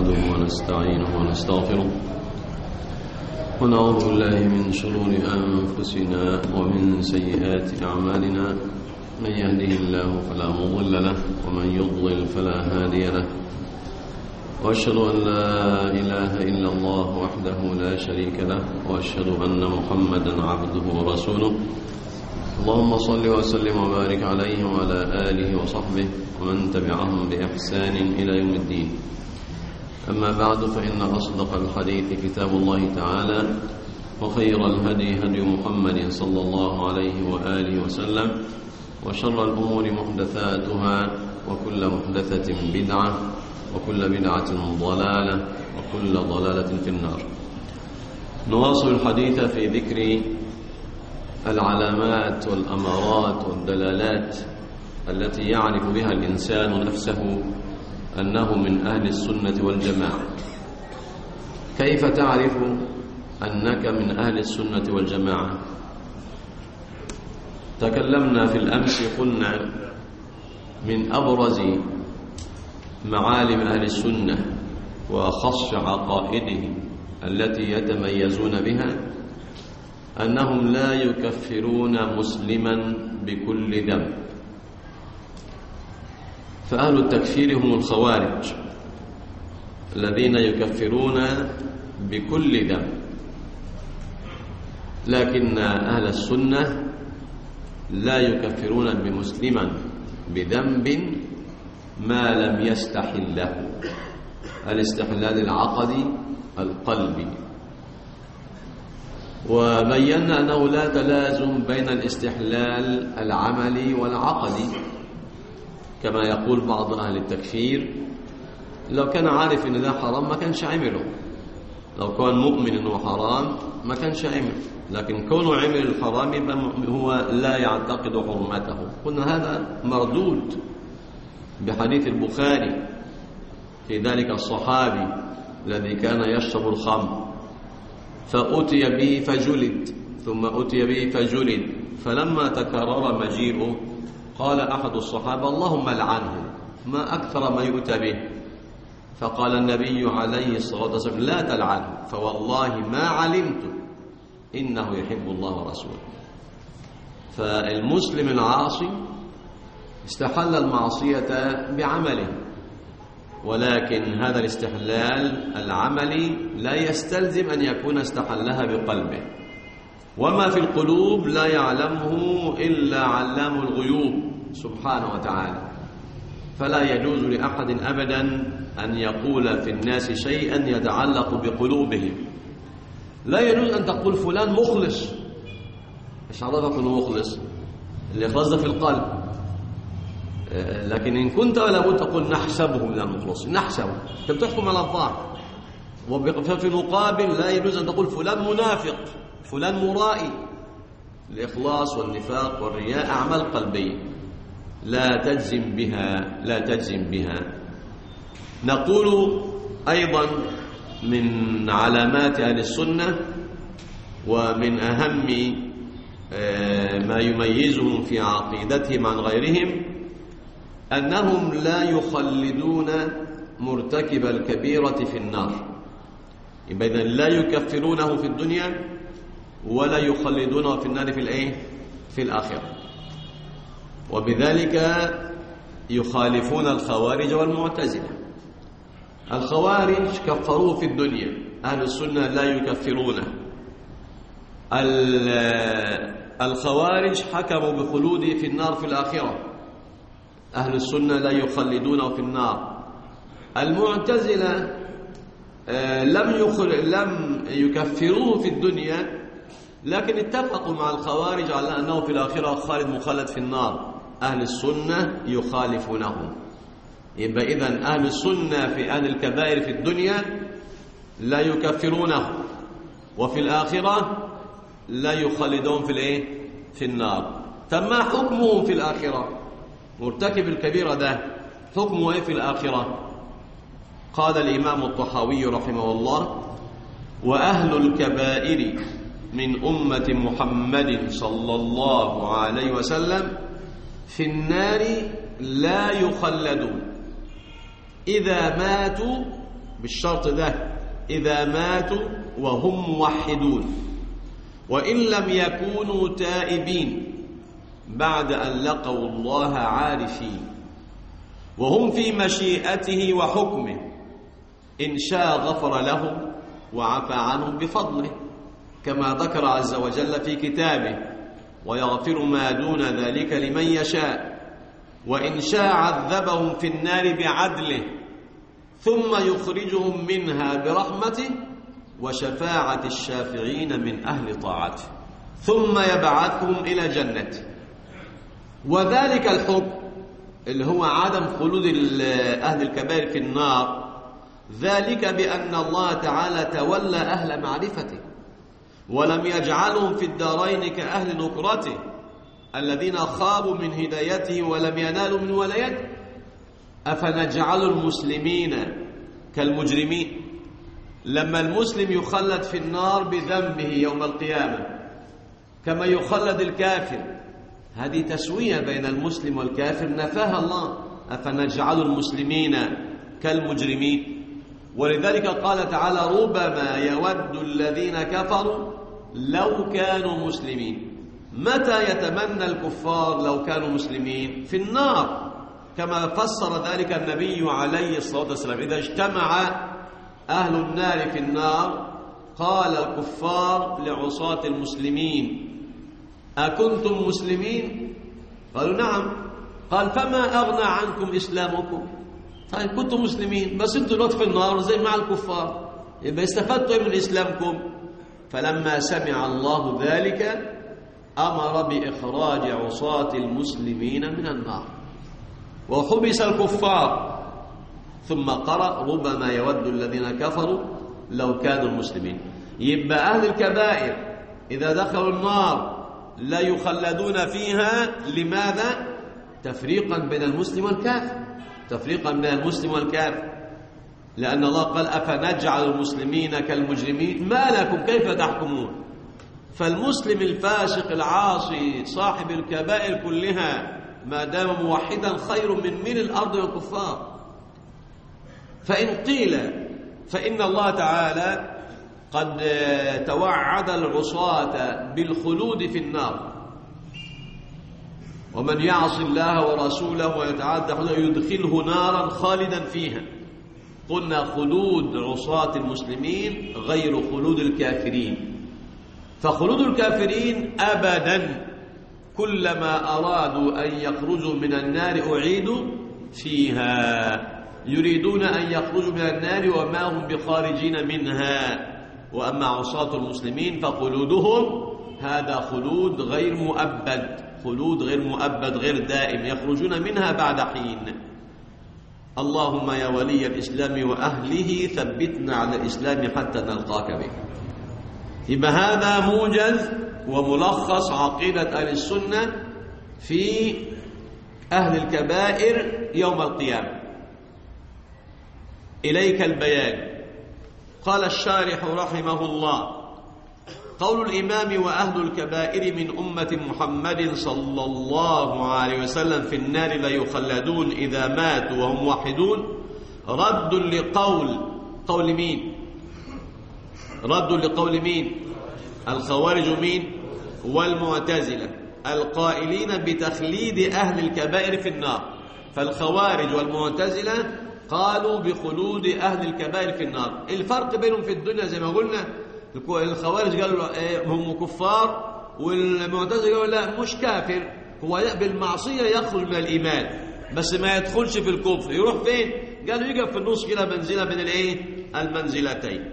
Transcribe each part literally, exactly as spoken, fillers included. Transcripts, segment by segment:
نحمده ونستعينه ونستغفره ونعوذ بالله من شرور أنفسنا ومن سيئات أعمالنا. من يهده الله فلا مضل له ومن يضلل فلا هادي له، وأشهد أن لا إله إلا الله وحده لا شريك له، وأشهد أن محمدا عبده ورسوله. اللهم صل وسلم وبارك عليه وعلى آله وصحبه ومن تبعهم بإحسان إلى يوم الدين. أما بعد، فإن أصدق الحديث كتاب الله تعالى، وخير الهدي هدي محمد صلى الله عليه وآله وسلم، وشر الأمور محدثاتها، وكل محدثة بدعة، وكل بدعة ضلالة، وكل ضلالة في النار. نواصل الحديث في ذكر العلامات والأمارات والدلالات التي يعرف بها الإنسان نفسه أنه من أهل السنة والجماعة. كيف تعرف أنك من أهل السنة والجماعة؟ تكلمنا في الأمس، قلنا من أبرز معالم أهل السنة وخص عقائدهم التي يتميزون بها أنهم لا يكفرون مسلما بكل ذنب. فأهل التكفير هم الخوارج الذين يكفرون بكل ذنب، لكن أهل السنة لا يكفرون بمسلما بذنب ما لم يستحله، الاستحلال العقدي القلبي. وبينا أنه لا تلازم بين الاستحلال العملي والعقدي، كما يقول بعض أهل التكفير لو كان عارف أن ده حرام ما كانش عمله، لو كان مؤمن أنه حرام ما كانش عمل، لكن كونه عمل الحرام يبقى هو لا يعتقد حرمته. قلنا هذا مردود بحديث البخاري في ذلك الصحابي الذي كان يشرب الخمر فأتي به فجلد، ثم أتي به فجلد، فلما تكرر مجيئه قال أحد الصحابة اللهم لعنه، ما أكثر ما يؤتى به. فقال النبي عليه الصلاة والسلام لا تلعنه، فوالله ما علمت إنه يحب الله ورسوله. فالمسلم العاصي استحل المعصية بعمله، ولكن هذا الاستحلال العملي لا يستلزم أن يكون استحلها بقلبه، وما في القلوب لا يعلمه إلا علام الغيوب سبحانه وتعالى. فلا يجوز لأحد أبدا أن يقول في الناس شيئا يتعلق بقلوبهم. لا يجوز أن تقول فلان مخلص، إيش عرفك أنه مخلص؟ الإخلاص ده في القلب. لكن إن كنت ولا بد تقول نحسبه من المخلص، نحسبه، أنت بتحكم على الظاهر. وفي المقابل لا يجوز أن تقول فلان منافق، فلان مرائي. الإخلاص والنفاق والرياء أعمال قلبية لا تجزم بها لا تجزم بها. نقول أيضا من علامات أهل السنة ومن أهم ما يميزهم في عقيدتهم عن غيرهم أنهم لا يخلدون مرتكب الكبيرة في النار. يبقى إذن لا يكفرونه في الدنيا ولا يخلدونه في النار في الإيه؟ في الآخرة. وبذلك يخالفون الخوارج والمعتزلة. الخوارج كفروه في الدنيا، أهل السنة لا يكفرونه. الخوارج حكموا بخلوده في النار في الآخرة، أهل السنة لا يخلدونه في النار. المعتزلة لم لم يكفروه في الدنيا، لكن اتفقوا مع الخوارج على أنه في الآخرة خالد مخلد في النار. أهل السنة يخالفونهم. يبقى إذن أهل السنة في أهل الكبائر في الدنيا لا يكفرونه، وفي الآخرة لا يخلدون في الإيه؟ في النار. فما حكمهم في الآخرة؟ مرتكب الكبيرة ده حكمه إيه في الآخرة؟ قال الإمام الطحاوي رحمه الله: وأهل الكبائر من أمة محمد صلى الله عليه وسلم في النار لا يخلدون إذا ماتوا بالشرط ده إذا ماتوا وهم موحدون، وإن لم يكونوا تائبين بعد أن لقوا الله عارفين، وهم في مشيئته وحكمه، إن شاء غفر لهم وعفى عنهم بفضله كما ذكر عز وجل في كتابه: ويغفر ما دون ذلك لمن يشاء، وإن شاء عذبهم في النار بعدله ثم يخرجهم منها برحمته وشفاعة الشافعين من أهل طاعته، ثم يبعثهم إلى جنته. وذلك الحكم اللي هو عدم خلود أهل الكبائر في النار، ذلك بأن الله تعالى تولى أهل معرفته ولم يجعلهم في الدارين كأهل نكرته الذين خابوا من هدايته ولم ينالوا من ولايته. أفنجعل المسلمين كالمجرمين؟ لما المسلم يخلد في النار بذنبه يوم القيامة كما يخلد الكافر، هذه تسوية بين المسلم والكافر نفاها الله. أفنجعل المسلمين كالمجرمين؟ ولذلك قال تعالى: ربما يود الذين كفروا لو كانوا مسلمين. متى يتمنى الكفار لو كانوا مسلمين؟ في النار، كما فسر ذلك النبي عليه الصلاة والسلام: إذا اجتمع أهل النار في النار قال الكفار لعصاة المسلمين: أكنتم مسلمين؟ قالوا: نعم. قال: فما أغنى عنكم إسلامكم؟ طيب كنتم مسلمين بس انتم دلوقتي في النار زي مع الكفار، يبقى استفدتوا من إسلامكم؟ فلما سمع الله ذلك أمر بإخراج عصاة المسلمين من النار وحبس الكفار، ثم قرأ: ربما يود الذين كفروا لو كانوا المسلمين. يبقى أهل الكبائر إذا دخلوا النار لا يخلدون فيها. لماذا؟ تفريقا بين المسلم والكافر، تفريقا بين المسلم والكافر، لأن الله قال: أفنجعل المسلمين كالمجرمين ما لكم كيف تحكمون. فالمسلم الفاسق العاصي صاحب الكبائر كلها ما دام موحدا خير من ملء الأرض والكفار. فإن قيل فإن الله تعالى قد توعد العصاة بالخلود في النار، ومن يعص الله ورسوله ويتعدى حدوده يدخله نارا خالدا فيها. قلنا خلود عصاة المسلمين غير خلود الكافرين، فخلود الكافرين أبدا كلما أرادوا أن يخرجوا من النار أعيدوا فيها، يريدون أن يخرجوا من النار وما هم بخارجين منها. وأما عصاة المسلمين فخلودهم هذا خلود غير مؤبد، خلود غير مؤبد غير دائم، يخرجون منها بعد حين. اللهم يا ولي الإسلام وأهله ثبتنا على الإسلام حتى نلقاك به. يبقى هذا موجز وملخص عقيدة أهل السنة في أهل الكبائر يوم القيامة. إليك البيان. قال الشارح رحمه الله: قول الإمام: وأهل الكبائر من أمة محمد صلى الله عليه وسلم في النار لا يخلدون إذا ماتوا وهم موحدون، رد لقول قول مين؟ رد لقول مين؟ الخوارج مين؟ والمعتزلة القائلين بتخليد أهل الكبائر في النار. فالخوارج والمعتزلة قالوا بخلود أهل الكبائر في النار. الفرق بينهم في الدنيا زي ما قلنا، الخوارج قالوا هم كفار، والمعتزلة قالوا لا مش كافر، هو بالمعصية يخرج من الإيمان بس ما يدخلش في الكفر. يروح فين؟ قالوا يقف في النص كده منزلة بين الايه؟ المنزلتين.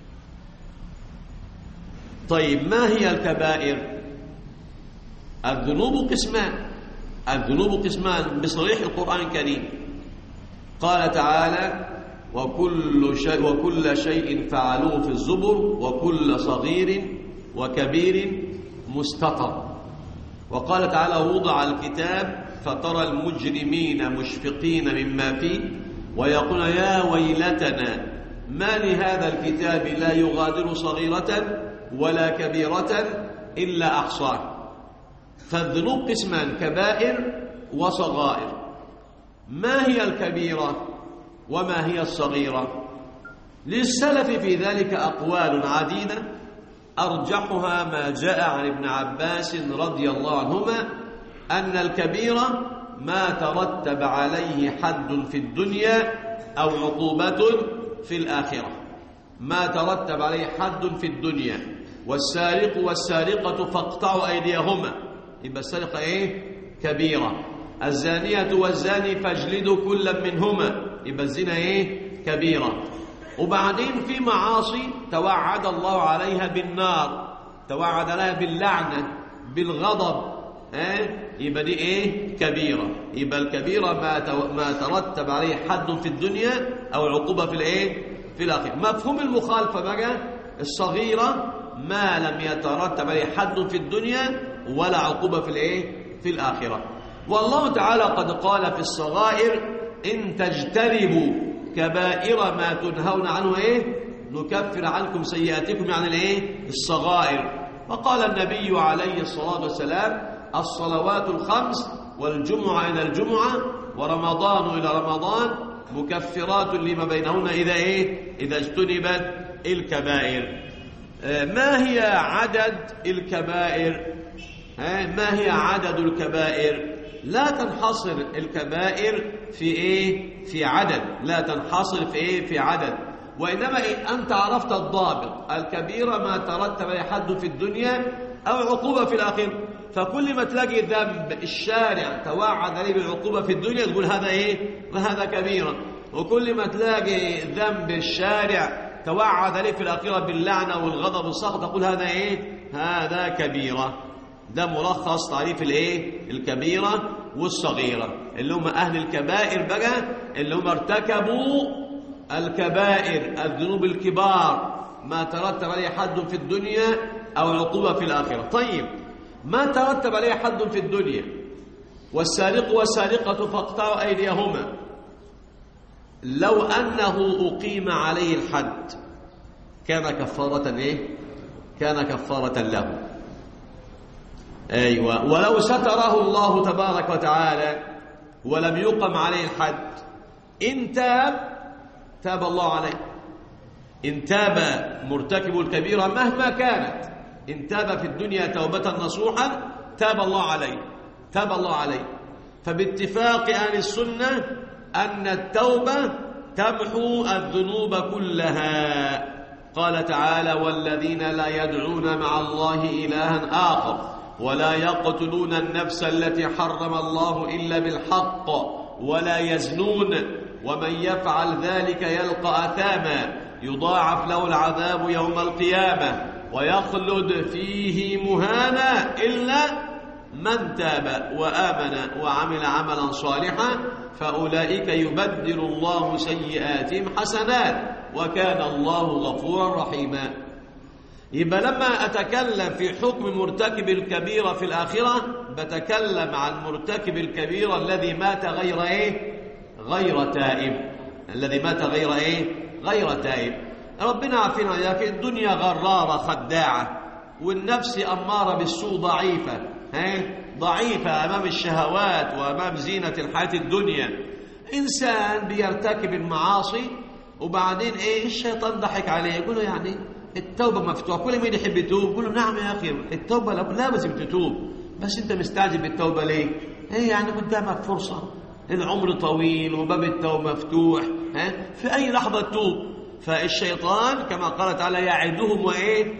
طيب ما هي الكبائر؟ الذنوب قسمان، الذنوب قسمان بصريح القرآن الكريم. قال تعالى: وكل شيء وكل شيء فعلوه في الزبر وكل صغير وكبير مستطر. وقال تعالى: وضع الكتاب فترى المجرمين مشفقين مما فيه ويقول يا ويلتنا ما لهذا الكتاب لا يغادر صغيرة ولا كبيرة إلا أحصاها. فالذنوب قسمان: كبائر وصغائر. ما هي الكبيرة وما هي الصغيرة؟ للسلف في ذلك أقوال عديدة، أرجحها ما جاء عن ابن عباس رضي الله عنهما أن الكبيرة ما ترتب عليه حد في الدنيا أو عقوبة في الآخرة. ما ترتب عليه حد في الدنيا، والسارق والسارقة فاقطعوا أيديهما، يبقى السرقة إيه؟ كبيرة. الزانية والزاني فاجلدوا كلا منهما، يبقى الزنا إيه؟ كبيرة. وبعدين في معاصي توعد الله عليها بالنار، توعد عليها باللعنة بالغضب، اه؟ يبقى دي ايه؟ كبيرة. يبقى الكبيرة ما ما ترتب عليه حد في الدنيا او عقوبة في الايه؟ في الاخرة. مفهوم المخالفة بقى الصغيرة ما لم يترتب عليه حد في الدنيا ولا عقوبة في الايه؟ في الاخرة. والله تعالى قد قال في الصغائر إن تجتنبوا كبائر ما تنهون عنه ايه؟ نكفر عنكم سيئاتكم، يعني الايه؟ الصغائر. وقال النبي عليه الصلاة والسلام الصلوات الخمس والجمعة إلى الجمعة ورمضان إلى رمضان مكفرات لما بينهن إذا إيه؟ إذا اجتنبت الكبائر. ما هي عدد الكبائر؟ ما هي عدد الكبائر؟ لا تنحصر الكبائر في إيه؟ في عدد، لا تنحصر في إيه؟ في عدد، وإنما إيه؟ أنت عرفت الضابط. الكبيرة ما ترتب عليه حد في الدنيا أو عقوبة في الآخرة. فكل ما تلاقي ذنب الشارع توعد عليه بالعقوبة في الدنيا تقول هذا إيه؟ هذا كبيرة. وكل ما تلاقي ذنب الشارع توعد عليه في الآخرة باللعنة والغضب والسخط تقول هذا إيه؟ هذا كبيرة. ده ملخص تعريف الايه؟ الكبيرة والصغيرة، اللي هم أهل الكبائر بقى، اللي هم ارتكبوا الكبائر الذنوب الكبار ما ترتب عليه حد في الدنيا أو عقوبة في الآخرة. طيب ما ترتب عليه حد في الدنيا، والسارق والسارقة فاقطعوا أيديهما، لو أنه أقيم عليه الحد كان كفارة إيه؟ كان كفارة له. أيوة. ولو ستره الله تبارك وتعالى ولم يقم عليه الحد إن تاب تاب الله عليه. إن تاب مرتكب الكبيرة مهما كانت، إن تاب في الدنيا توبة نصوحا تاب الله عليه، تاب الله عليه. فباتفاق أهل السنة أن التوبة تمحو الذنوب كلها. قال تعالى والذين لا يدعون مع الله إلها آخر ولا يقتلون النفس التي حرم الله إلا بالحق ولا يزنون ومن يفعل ذلك يلقى أثاما يضاعف له العذاب يوم القيامة ويخلد فيه مهانا إلا من تاب وآمن وعمل عملا صالحا فأولئك يبدل الله سيئاتهم حسنات وكان الله غفورا رحيما. يبقى لما أتكلم في حكم مرتكب الكبيرة في الآخرة بتكلم عن مرتكب الكبيرة الذي مات غير إيه؟ غير تائب. الذي مات غير إيه؟ غير تائب. ربنا عارفين ياك الدنيا غرارة خداعة، والنفس أمارة بالسوء ضعيفة، ها؟ ضعيفة أمام الشهوات وأمام زينة الحياة الدنيا. إنسان بيرتكب المعاصي وبعدين إيه؟ الشيطان ضحك عليه يقول له يعني التوبة مفتوحة، كل مين يحب يتوب يقول له نعم يا أخي التوبة لازم تتوب، بس أنت مستعجل بالتوبة ليه؟ إيه يعني قدامك فرصة، العمر طويل وباب التوبة مفتوح، ها؟ في أي لحظة تتوب. فالشيطان كما قال تعالى يعدهم وإيه؟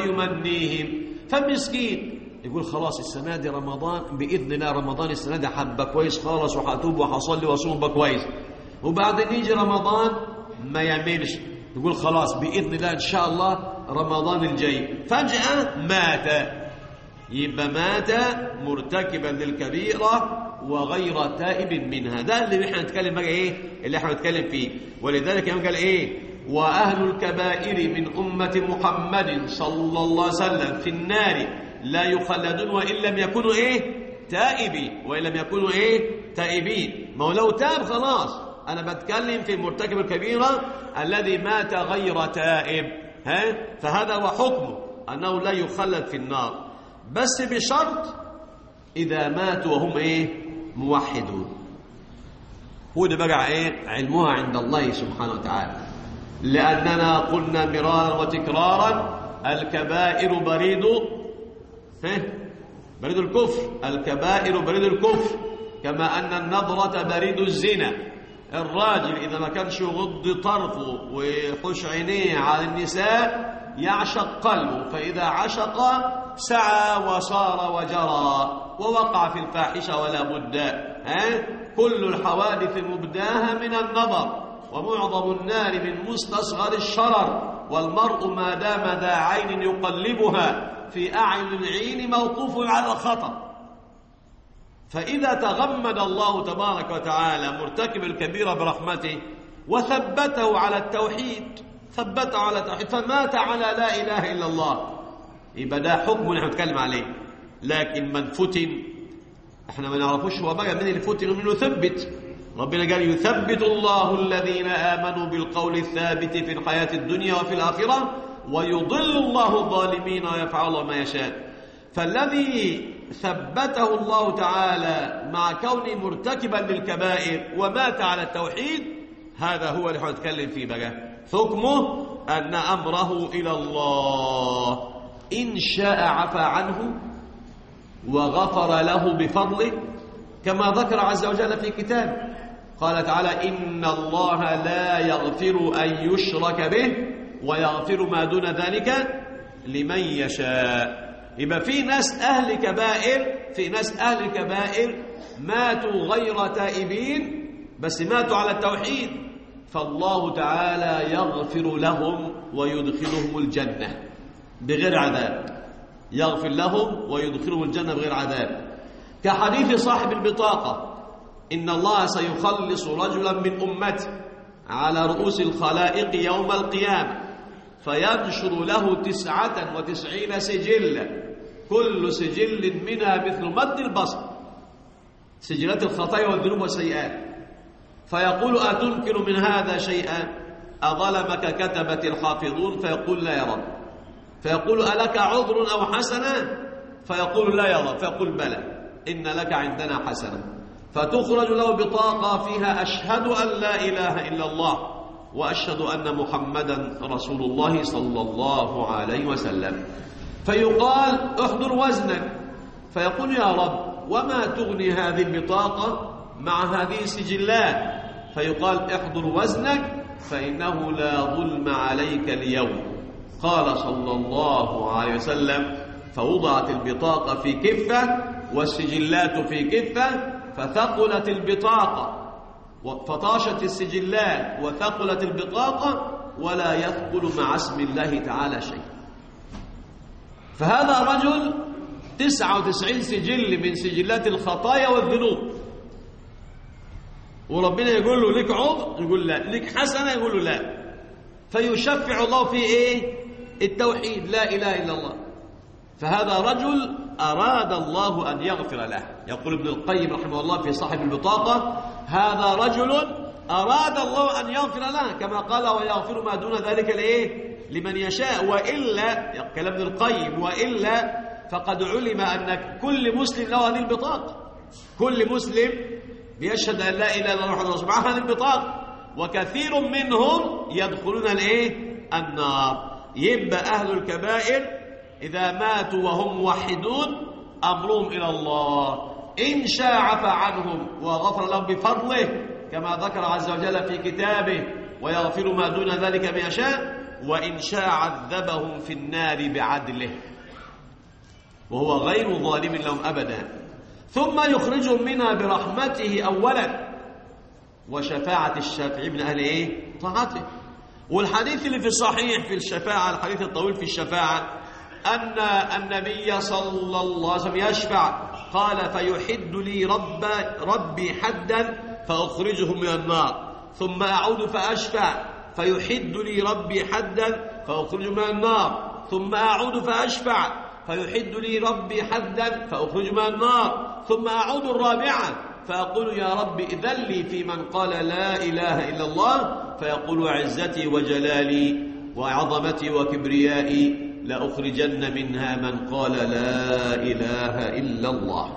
ويمنيهم. فالمسكين يقول خلاص السنة دي رمضان بإذن الله، رمضان السنة دي حبة كويس خالص وحتوب وحصلي وصوم كويس، وبعدين يجي رمضان ما يعملش، يقول خلاص بإذن الله إن شاء الله رمضان الجاي، فجأة مات. يبقى مات مرتكبا للكبيرة وغير تائب منها. ده اللي احنا نتكلم بقى ايه؟ اللي احنا نتكلم فيه. ولذلك يوم قال ايه؟ وأهل الكبائر من أمة محمد صلى الله عليه وسلم في النار لا يخلدون وإن لم يكونوا ايه؟ تائبين، وإن لم يكونوا ايه؟ تائبين. ما هو لو تاب خلاص. أنا بتكلم في مرتكب الكبيرة الذي مات غير تائب، ها؟ فهذا هو حكمه أنه لا يخلد في النار، بس بشرط إذا ماتوا وهم إيه؟ موحدون. هو ده بقى إيه؟ علمها عند الله سبحانه وتعالى. لأننا قلنا مرارا وتكرارا الكبائر بريد بريد الكفر، الكبائر بريد الكفر، كما أن النظرة بريد الزنا. الراجل إذا ما كانش يغض طرفه ويحش عينيه على النساء يعشق قلبه، فإذا عشق سعى وصار وجرى ووقع في الفاحشة ولا بد. ها؟ كل الحوادث مبداها من النظر، ومعظم النار من مستصغر الشرر، والمرء ما دام ذا عين يقلبها في أعين العين موقوف على الخطر. فإذا تغمد الله تبارك وتعالى مرتكب الكبيرة برحمته وثبته على التوحيد، ثبته على التوحيد فمات على لا إله إلا الله، يبقى ده حكم نحن نتكلم عليه. لكن من فتن احنا ما نعرفوش هو بقى من اللي فتن ومن يثبت. ربنا قال يثبت الله الذين آمنوا بالقول الثابت في الحياة الدنيا وفي الآخرة ويضل الله الظالمين ويفعل الله ما يشاء. فالذي ثبته الله تعالى مع كونه مرتكبا للكبائر ومات على التوحيد هذا هو اللي هنتكلم فيه بقى. حكمه أن أمره إلى الله، إن شاء عفى عنه وغفر له بفضله، كما ذكر عز وجل في كتابه. قال تعالى إن الله لا يغفر أن يشرك به ويغفر ما دون ذلك لمن يشاء. يبقى في ناس أهل كبائر، في ناس أهل الكبائر ماتوا غير تائبين بس ماتوا على التوحيد، فالله تعالى يغفر لهم ويدخلهم الجنة بغير عذاب، يغفر لهم ويدخلهم الجنة بغير عذاب. كحديث صاحب البطاقة إن الله سيخلص رجلا من أمته على رؤوس الخلائق يوم القيامة فينشر له تسعة وتسعين سجلا كل سجل منها مثل مد البصر، سجلات الخطايا والذنوب والسيئات، فيقول أتنكر من هذا شيئا؟ أظلمك كتبت الحافظون؟ فيقول لا يا رب. فيقول ألك عذر أو حسنة؟ فيقول لا يا رب. فيقول بلى إن لك عندنا حسنة. فتخرج له بطاقة فيها أشهد أن لا إله إلا الله وأشهد أن محمدا رسول الله صلى الله عليه وسلم. فيقال احضر وزنك، فيقول يا رب وما تغني هذه البطاقة مع هذه السجلات؟ فيقال احضر وزنك فإنه لا ظلم عليك اليوم. قال صلى الله عليه وسلم فوضعت البطاقة في كفة والسجلات في كفة فثقلت البطاقة فطاشت السجلات وثقلت البطاقة ولا يثقل مع اسم الله تعالى شيء. فهذا رجل تسعة وتسعين سجل من سجلات الخطايا والذنوب، وربنا يقول له لك عذر؟ يقول لا. لك حسنة؟ يقول له لا. فيشفع الله في ايه؟ التوحيد، لا إله إلا الله. فهذا رجل أراد الله أن يغفر له. يقول ابن القيم رحمه الله في صاحب البطاقة هذا رجل أراد الله أن يغفر له، كما قال ويغفر ما دون ذلك لإيه؟ لمن يشاء. وإلا كلام ابن القيم وإلا فقد علم أن كل مسلم له هذه البطاقة، كل مسلم بيشهد أن لا إله إلا الله وحده سبحانه هذه البطاقة، وكثير منهم يدخلون الإيه؟ النار. يبقى أهل الكبائر إذا ماتوا وهم موحدون أمرهم إلى الله، إن شاء عفى عنهم وغفر لهم بفضله كما ذكر عز وجل في كتابه ويغفر ما دون ذلك ما يشاء، وإن شاء عذبهم في النار بعدله وهو غير ظالم لهم أبدا، ثم يخرجهم منها برحمته أولا وشفاعة الشافعي من أهل إيه؟ طاعته. والحديث اللي في الصحيح في الشفاعة، الحديث الطويل في الشفاعة، أن النبي صلى الله عليه وسلم يشفع قال فيحد لي رب ربي حدا فأخرجه من النار، ثم أعود فأشفع فيحد لي ربي حدا فأخرجه من النار، ثم أعود فأشفع فيحد لي ربي حدا فأخرجه من النار، ثم أعود الرابعة فأقول يا رب إذن لي في من قال لا إله إلا الله، فيقول عزتي وجلالي وعظمتي وكبريائي لأخرجن منها من قال لا إله إلا الله.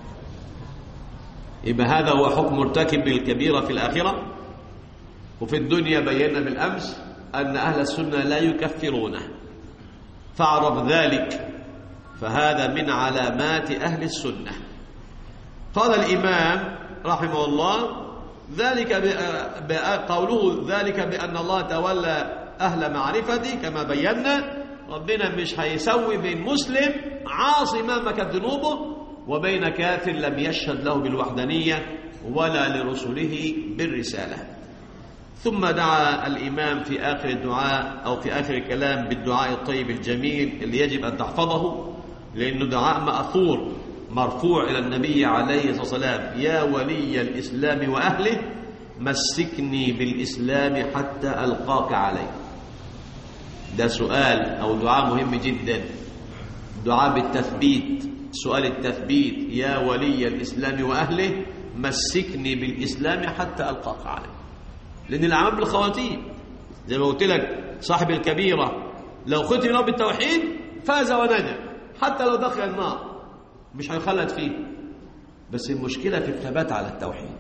يبقى هذا هو حكم مرتكب بالكبيرة في الآخرة. وفي الدنيا بينا بالأمس أن أهل السنة لا يكفرونه، فاعرف ذلك، فهذا من علامات أهل السنة. قال الإمام رحمه الله ذلك قوله ذلك بأن الله تولى أهل معرفتي، كما بينا ربنا مش هيسوي بين مسلم عاصي مهما كانت ذنوبه وبين كافر لم يشهد له بالوحدانية ولا لرسله بالرسالة. ثم دعا الإمام في آخر الدعاء أو في آخر الكلام بالدعاء الطيب الجميل اللي يجب أن تحفظه، لأنه دعاء مأثور مرفوع إلى النبي عليه الصلاة والسلام: يا ولي الإسلام وأهله مسكني بالإسلام حتى ألقاك عليه. ده سؤال أو دعاء مهم جدا، دعاء بالتثبيت، سؤال التثبيت: يا ولي الإسلام وأهله مسكني بالإسلام حتى ألقاك عليه. لأن الأعمال بالخواتيم، زي ما قلت لك صاحب الكبيرة لو ختم له بالتوحيد فاز ونجا، حتى لو دخل النار مش هيخلد فيه، بس المشكلة في الثبات على التوحيد.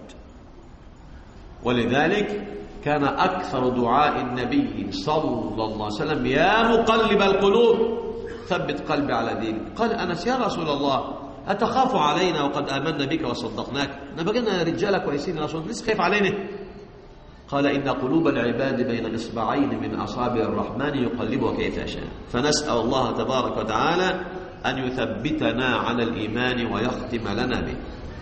ولذلك كان أكثر دعاء النبي صلى الله عليه وسلم: يا مقلب القلوب ثبت قلبي على دينك. قال أنس: يا رسول الله أتخاف علينا وقد آمنا بك وصدقناك؟ نبقينا رجالك كويسين يا رسول الله، لسه خايف علينا؟ قال: إن قلوب العباد بين إصبعين من أصابع الرحمن يقلبها كيف يشاء. فنسأل الله تبارك وتعالى أن يثبتنا على الإيمان ويختم لنا به.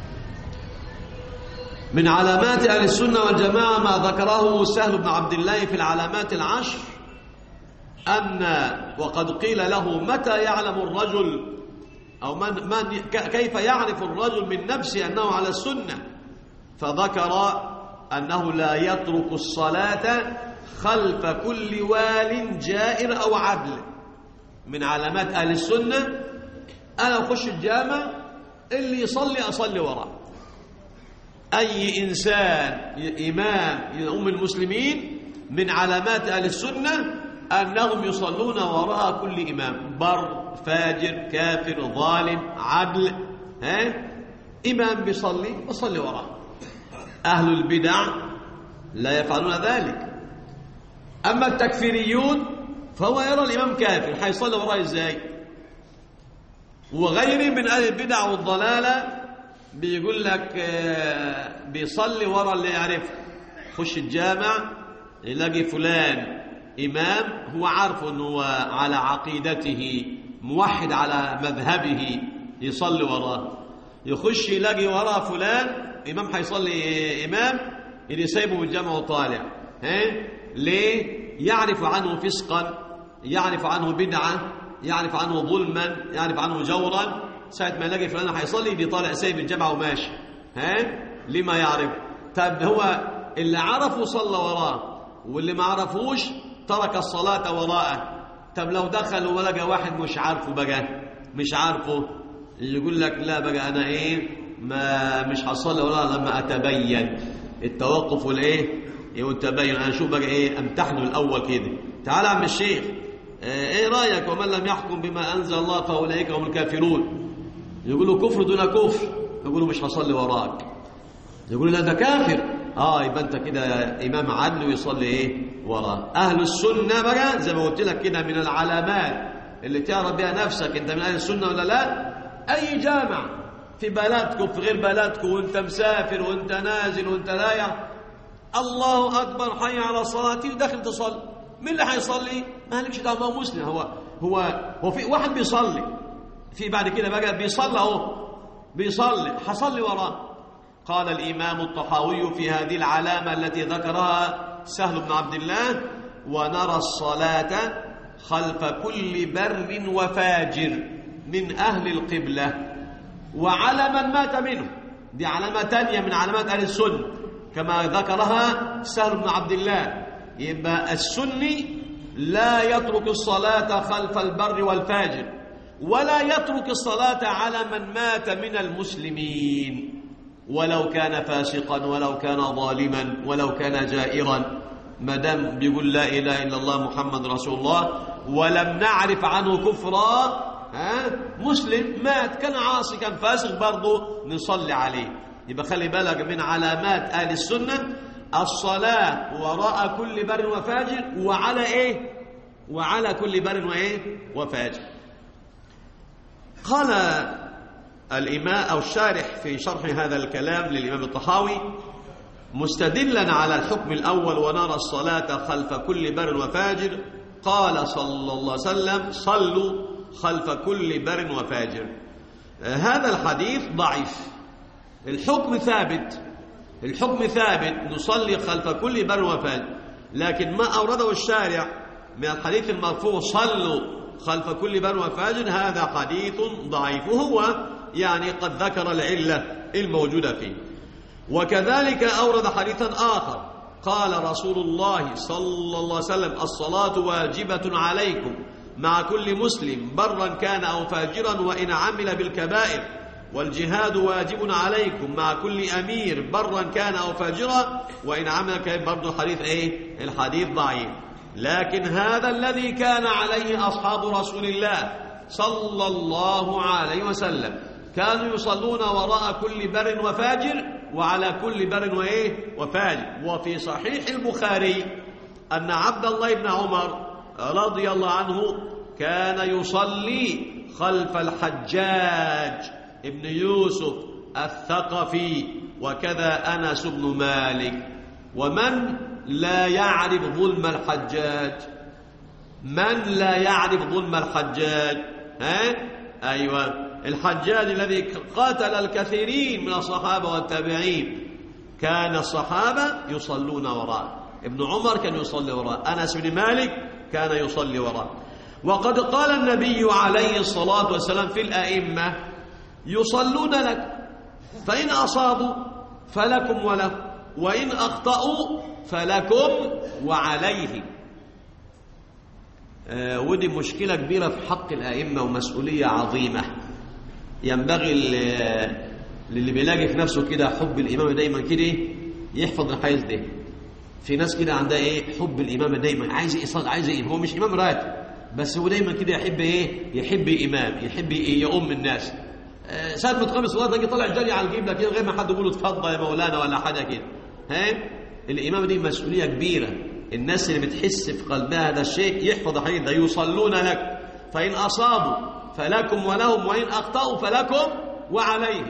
من علامات أهل السنة والجماعة ما ذكره سهل بن عبد الله في العلامات العشر، أن وقد قيل له: متى يعلم الرجل أو من من كيف يعرف الرجل من نفسه أنه على السنة؟ فذكر أنه لا يترك الصلاة خلف كل وال جائر أو عدل. من علامات أهل السنة أنا أخش الجامع اللي يصلي أصلي وراه. أي إنسان إمام يؤم المسلمين من علامات أهل السنة أنهم يصلون وراء كل إمام، بر فاجر كافر ظالم عدل، ها إمام بيصلي وصلي وراه. أهل البدع لا يفعلون ذلك. أما التكفيريون فهو يرى الإمام كافر، حيصلي وراه إزاي؟ وغيره من أهل البدع والضلالة بيقول لك بيصلي ورا اللي يعرفه. خش الجامع يلاقي فلان إمام هو عارفه أنه على عقيدته موحد على مذهبه، يصلي وراه. يخش يلاقي وراه فلان إمام حيصلي إمام اللي سايبه بالجامع وطالع. ها ليه؟ يعرف عنه فسقا، يعرف عنه بدعة، يعرف عنه ظلما، يعرف عنه جورا. ساعة ما يلاقي فلان حيصلي دي طالع سايب الجامع وماشي. ها لما يعرف؟ طب هو اللي عرفه صلى وراه، واللي ما عرفوش ترك الصلاة وراءه. طب لو دخل ولقى واحد مش عارفه بقى، مش عارفه، يقول لك لا بقى أنا إيه ما مش هصلي وراء لما أتبين. التوقف والإيه والتبين. أنا أشوف بقى إيه أمتحنه الأول كده. تعال عم الشيخ، إيه رأيك؟ ومن لم يحكم بما أنزل الله فأولئك هم الكافرون. يقولوا كفر دون كفر، يقولوا مش هصلي وراك. يقولوا لا ده كافر. اه يبقى انت كده امام عدل ويصلي ايه وراه. اهل السنه بقى زي ما قلت لك كده من العلامات اللي تعرف بها نفسك انت من اهل السنه ولا لا. اي جامع في بلدكم في غير بلدكم وانت مسافر وانت نازل وانت رايح، الله اكبر حي على الصلاه وداخل تصلي، مين اللي هيصلي؟ ما لكش دعوه، هو مسلم. هو هو هو في واحد بيصلي، في بعد كده بقى بيصلي اهو بيصلي، حصلي وراه. قال الإمام الطحاوي في هذه العلامة التي ذكرها سهل بن عبد الله: ونرى الصلاة خلف كل بر وفاجر من أهل القبلة وعلى من مات منه. دي علامة تانية من علامات أهل السنة كما ذكرها سهل بن عبد الله. يبقى السني لا يترك الصلاة خلف البر والفاجر، ولا يترك الصلاة على من مات من المسلمين، ولو كان فاسقا ولو كان ظالما ولو كان جائرا، ما دام بيقول لا اله الا الله محمد رسول الله ولم نعرف عنه كفرا، ها مسلم مات كان عاصي كان فاسق برضه نصلي عليه. يبقى خلي بالك من علامات اهل السنه الصلاة وراء كل بر وفاجر وعلى إيه؟ وعلى كل بر وإيه؟ وفاجر. قال الإمام أو الشارح في شرح هذا الكلام للإمام الطحاوي مستدلا على الحكم الأول ونرى الصلاة خلف كل بر وفاجر، قال صلى الله عليه وسلم صلوا خلف كل بر وفاجر. هذا الحديث ضعيف. الحكم ثابت، الحكم ثابت نصلي خلف كل بر وفاجر، لكن ما أورده الشارع من الحديث المرفوع صلوا خلف كل بر وفاجر هذا حديث ضعيف، وهو يعني قد ذكر العلة الموجودة فيه. وكذلك أورد حديثا آخر قال رسول الله صلى الله عليه وسلم الصلاة واجبة عليكم مع كل مسلم برا كان أو فاجرا وإن عمل بالكبائر، والجهاد واجب عليكم مع كل أمير برا كان أو فاجرا وإن عمل كبائر. برضو الحديث إيه؟ الحديث ضعيف. لكن هذا الذي كان عليه أصحاب رسول الله صلى الله عليه وسلم، كانوا يصلون وراء كل بر وفاجر وعلى كل بر وإيه؟ وفاجر. وفي صحيح البخاري أن عبد الله بن عمر رضي الله عنه كان يصلي خلف الحجاج ابن يوسف الثقفي، وكذا أنس بن مالك. ومن لا يعرف ظلم الحجاج؟ من لا يعرف ظلم الحجاج؟ ها؟ أيوة، الحجاج الذي قاتل الكثيرين من الصحابة والتابعين، كان الصحابة يصلون وراءه. ابن عمر كان يصلي وراءه، أنس بن مالك كان يصلي وراءه. وقد قال النبي عليه الصلاة والسلام في الأئمة يصلون لك، فإن أصابوا فلكم وله، وإن أخطأوا فلكم وعليه. آه ودي مشكلة كبيرة في حق الأئمة ومسؤولية عظيمة. ينبغي للي بيلاقي في نفسه كده حب الإمامة دايما كده يحفظ الحيز ده. في ناس كده عندها ايه؟ حب الإمامة دايما، عايز يصلي، عايز ايه؟ هو مش إمام راتب بس هو دايما كده يحب ايه؟ يحب إمام، يحب ايه؟ يؤم الناس. آه ساعة ما تقام الصلاة تجي طالع جري على القبلة كده غير ما حد يقول له اتفضل يا مولانا ولا حاجة كده. ها؟ الإمامة دي مسؤولية كبيرة. الناس اللي بتحس في قلبها هذا الشيء يحفظ الحديث ده يصلون لك، فإن أصابوا فلكم ولهم، وإن أخطأوا فلكم وعليهم.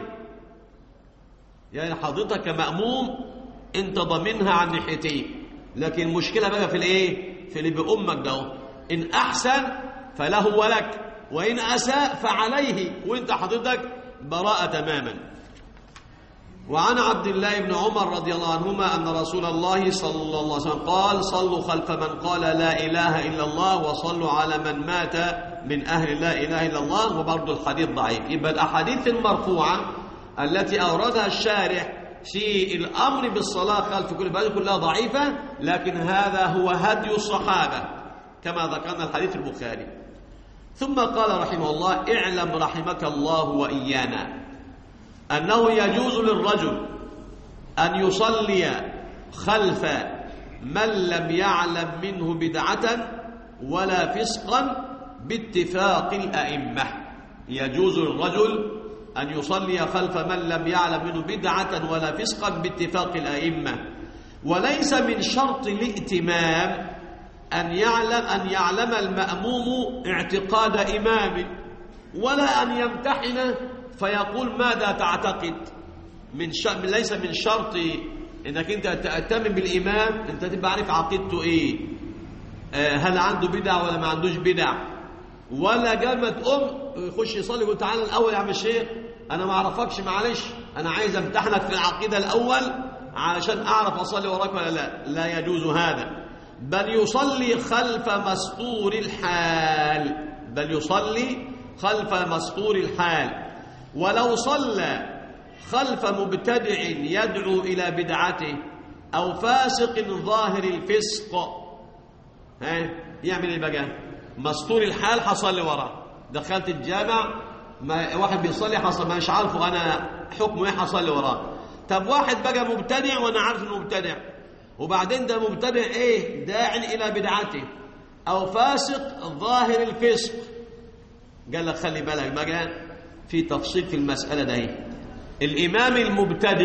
يعني حضرتك كمأموم أنت ضامنها عن ناحيتين، لكن المشكلة بقى في الإيه؟ في اللي بأمك ده. إن أحسن فله ولك، وإن أساء فعليه، وإنت حضرتك براءة تماما. وعن عبد الله بن عمر رضي الله عنهما أن رسول الله صلى الله عليه وسلم قال صلوا خلف من قال لا إله إلا الله وصلوا على من مات من أهل لا إله إلا الله. وبرضو الحديث ضعيف. يبقى الأحاديث المرفوعة التي أوردها الشارح في الأمر بالصلاة خلف كل بلد كلها ضعيفة، لكن هذا هو هدي الصحابة كما ذكرنا الحديث البخاري. ثم قال رحمه الله اعلم رحمك الله وإيانا أنه يجوز للرجل أن يصلي خلف من لم يعلم منه بدعة ولا فسقا باتفاق الأئمة. يجوز للرجل أن يصلي خلف من لم يعلم منه بدعة ولا فسقا باتفاق الأئمة، وليس من شرط الائتمام أن يعلم أن يعلم المأموم اعتقاد إمامه، ولا أن يمتحن فيقول ماذا تعتقد. من ش... ليس من شرط انك انت تأتمم بالامام انت تبقى عارف عقيدته ايه، آه هل عنده بدع ولا ما عندوش بدع، ولا قبل ما تقوم يخش يصلي يقول تعالى الاول يا عم الشيخ انا ما اعرفكش معلش انا عايز امتحنك في العقيده الاول علشان اعرف اصلي وراك ولا لا. لا يجوز هذا، بل يصلي خلف مستور الحال، بل يصلي خلف مستور الحال. ولو صلى خلف مبتدع يدعو إلى بدعته أو فاسق ظاهر الفسق، ها يعمل ايه بقى؟ مستور الحال حصلي وراه. دخلت الجامع ما واحد بيصلي حصل مش عارفه انا حكمه ايه حصلي وراه. طب واحد بقى مبتدع وانا عارف انه مبتدع، وبعدين ده مبتدع ايه؟ داعي الى بدعته او فاسق ظاهر الفسق. قال لك خلي بالك بقى في تفصيل في المسألة ده. الإمام المبتدع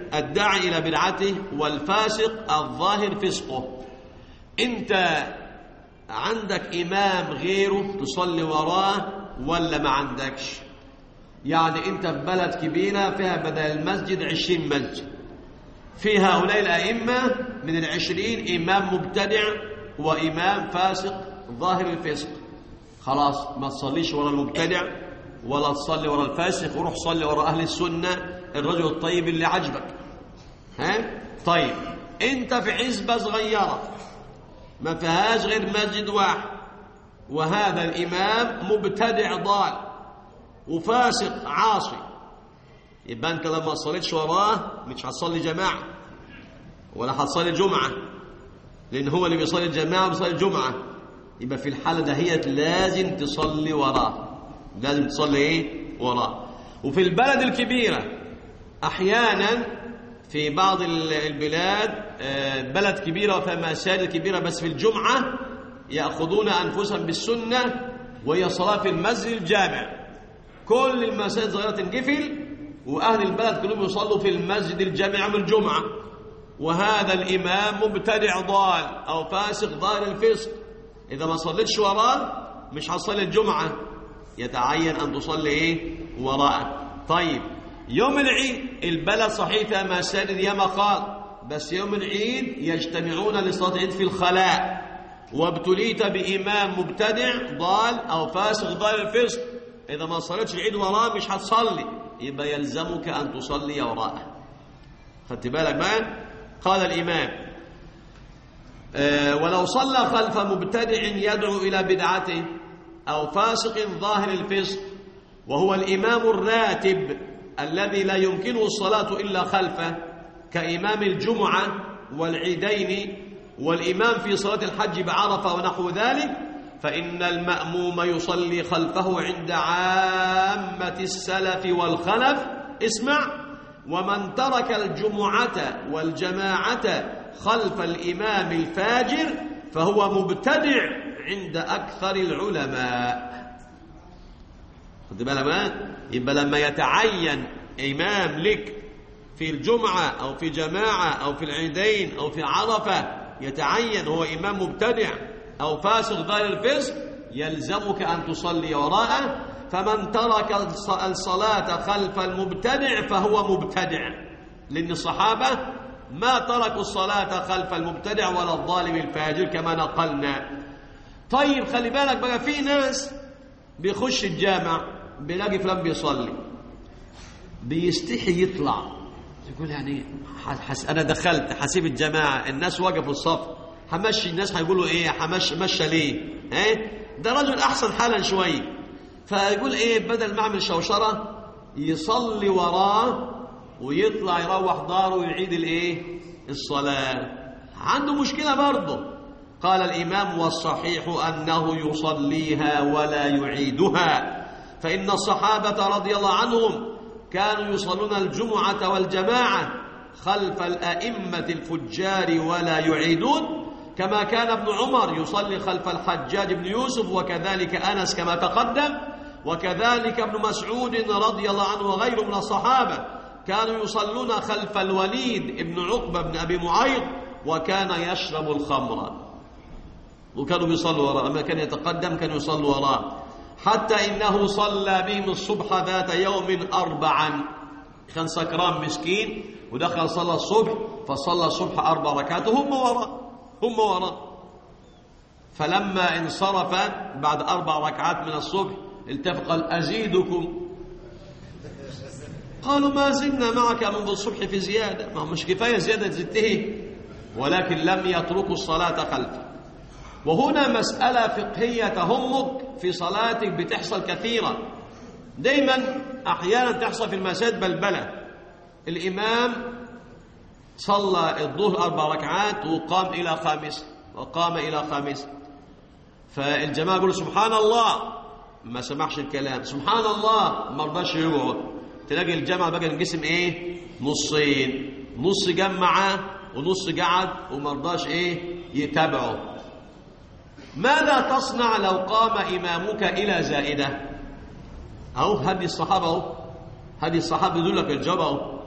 الداعي إلى بدعته والفاسق الظاهر فسقه. أنت عندك إمام غيره تصلي وراه ولا ما عندكش؟ يعني أنت في بلد كبيرة فيها بدل المسجد عشرين مسجد، في هؤلاء الأئمة من العشرين إمام مبتدع وإمام فاسق ظاهر الفسق، خلاص ما تصليش ورا المبتدع ولا تصلي ورا الفاسق، وروح صلي ورا أهل السنة الرجل الطيب اللي عجبك. ها؟ طيب أنت في حزبة صغيرة ما فيهاش غير مسجد واحد، وهذا الإمام مبتدع ضال وفاسق عاصي، يبقى أنت لما صليتش وراه مش هتصلي جماعة ولا هتصلي جمعة، لأن هو اللي بيصلي الجماعة وبيصلي الجمعة. يبقى في الحالة دهيت لازم تصلي وراه، لازم تصلي إيه؟ وراه. وفي البلد الكبيرة أحيانا في بعض البلاد بلد كبيرة وفيها مساجد كبيرة بس في الجمعة يأخذون أنفسهم بالسنة وهي صلاة في المسجد الجامع، كل المساجد الصغيرة تنقفل وأهل البلد كلهم يصلوا في المسجد الجامع من الجمعة، وهذا الإمام مبتدع ضال أو فاسق ضال الفسق، إذا ما صليتش وراه مش هتصلي الجمعة، يتعين أن تصلي إيه؟ وراءه. طيب يوم العيد البلد صحيح فيها مساجد ياما خال، بس يوم العيد يجتمعون لصلاة العيد في الخلاء، وابتليت بإمام مبتدع ضال أو فاسق ضال الفسق، إذا ما صليتش العيد وراه مش هتصلي، يبقى يلزمك أن تصلي وراءه. خدت بالك بقى؟ قال الإمام آه ولو صلى خلف مبتدع يدعو إلى بدعته أو فاسق ظاهر الفسق وهو الإمام الراتب الذي لا يمكنه الصلاة إلا خلفه كإمام الجمعة والعيدين والإمام في صلاة الحج بعرفة ونحو ذلك، فإن المأموم يصلي خلفه عند عامة السلف والخلف. اسمع: ومن ترك الجمعة والجماعة خلف الإمام الفاجر فهو مبتدع عند أكثر العلماء. خد بالك بقى، يبقى لما يتعين إمام لك في الجمعة أو في جماعة أو في العيدين أو في عرفة يتعين هو إمام مبتدع أو فاسق ضال الفسق، يلزمك أن تصلي وراءه. فمن ترك الصلاة خلف المبتدع فهو مبتدع، لأن الصحابة ما تركوا الصلاة خلف المبتدع ولا الظالم الفاجر كما نقلنا. طيب خلي بالك بقى، في ناس بيخش الجامع بيلاقي فلان بيصلي بيستحي يطلع، يقول يعني حس أنا دخلت حسيب الجماعة الناس وقفوا الصف، همشي الناس هيقولوا إيه، همشي مشى ليه؟ إيه ده رجل أحسن حالا شوية، فيقول إيه بدل ما أعمل شوشرة يصلي وراه ويطلع يروح داره ويعيد الإيه؟ الصلاة. عنده مشكلة برضه. قال الإمام: والصحيح أنه يصليها ولا يعيدها، فإن الصحابة رضي الله عنهم كانوا يصلون الجمعة والجماعة خلف الأئمة الفجار ولا يعيدون، كما كان ابن عمر يصلي خلف الحجاج بن يوسف، وكذلك أنس كما تقدم، وكذلك ابن مسعود رضي الله عنه وغيره من الصحابة كانوا يصلون خلف الوليد ابن عقبة بن أبي معيط، وكان يشرب الخمر وكانوا يصلوا وراء، أما كان يتقدم كانوا يصلوا وراء، حتى إنه صلى بهم الصبح ذات يوم أربعا، كان سكران مسكين ودخل صلى الصبح، فصلى الصبح أربع ركعات هم وراء هم وراء فلما انصرف بعد أربع ركعات من الصبح التفت قال: أزيدكم؟ قالوا: ما زلنا معك منذ الصبح في زيادة، ما مش كفاية زيادة زدته، ولكن لم يتركوا الصلاة خلفه. وهنا مسألة فقهية تهمك في صلاتك بتحصل كثيرا، دايما أحيانا تحصل في المساجد بلبلة، الإمام صلى الظهر أربع ركعات وقام إلى خامس وقام إلى خامس، فالجماعة يقولوا: سبحان الله، ما سمعش الكلام، سبحان الله، ما رضاش يقعد، تلاقي الجماعة بقى انقسم إيه؟ نصين، نص جمع ونص قعد وما رضاش إيه؟ يتابعه. ماذا تصنع لو قام إمامك إلى زائدة؟ أو هذه الصحابة أو هذه الصحابة يقول لك الجواب أو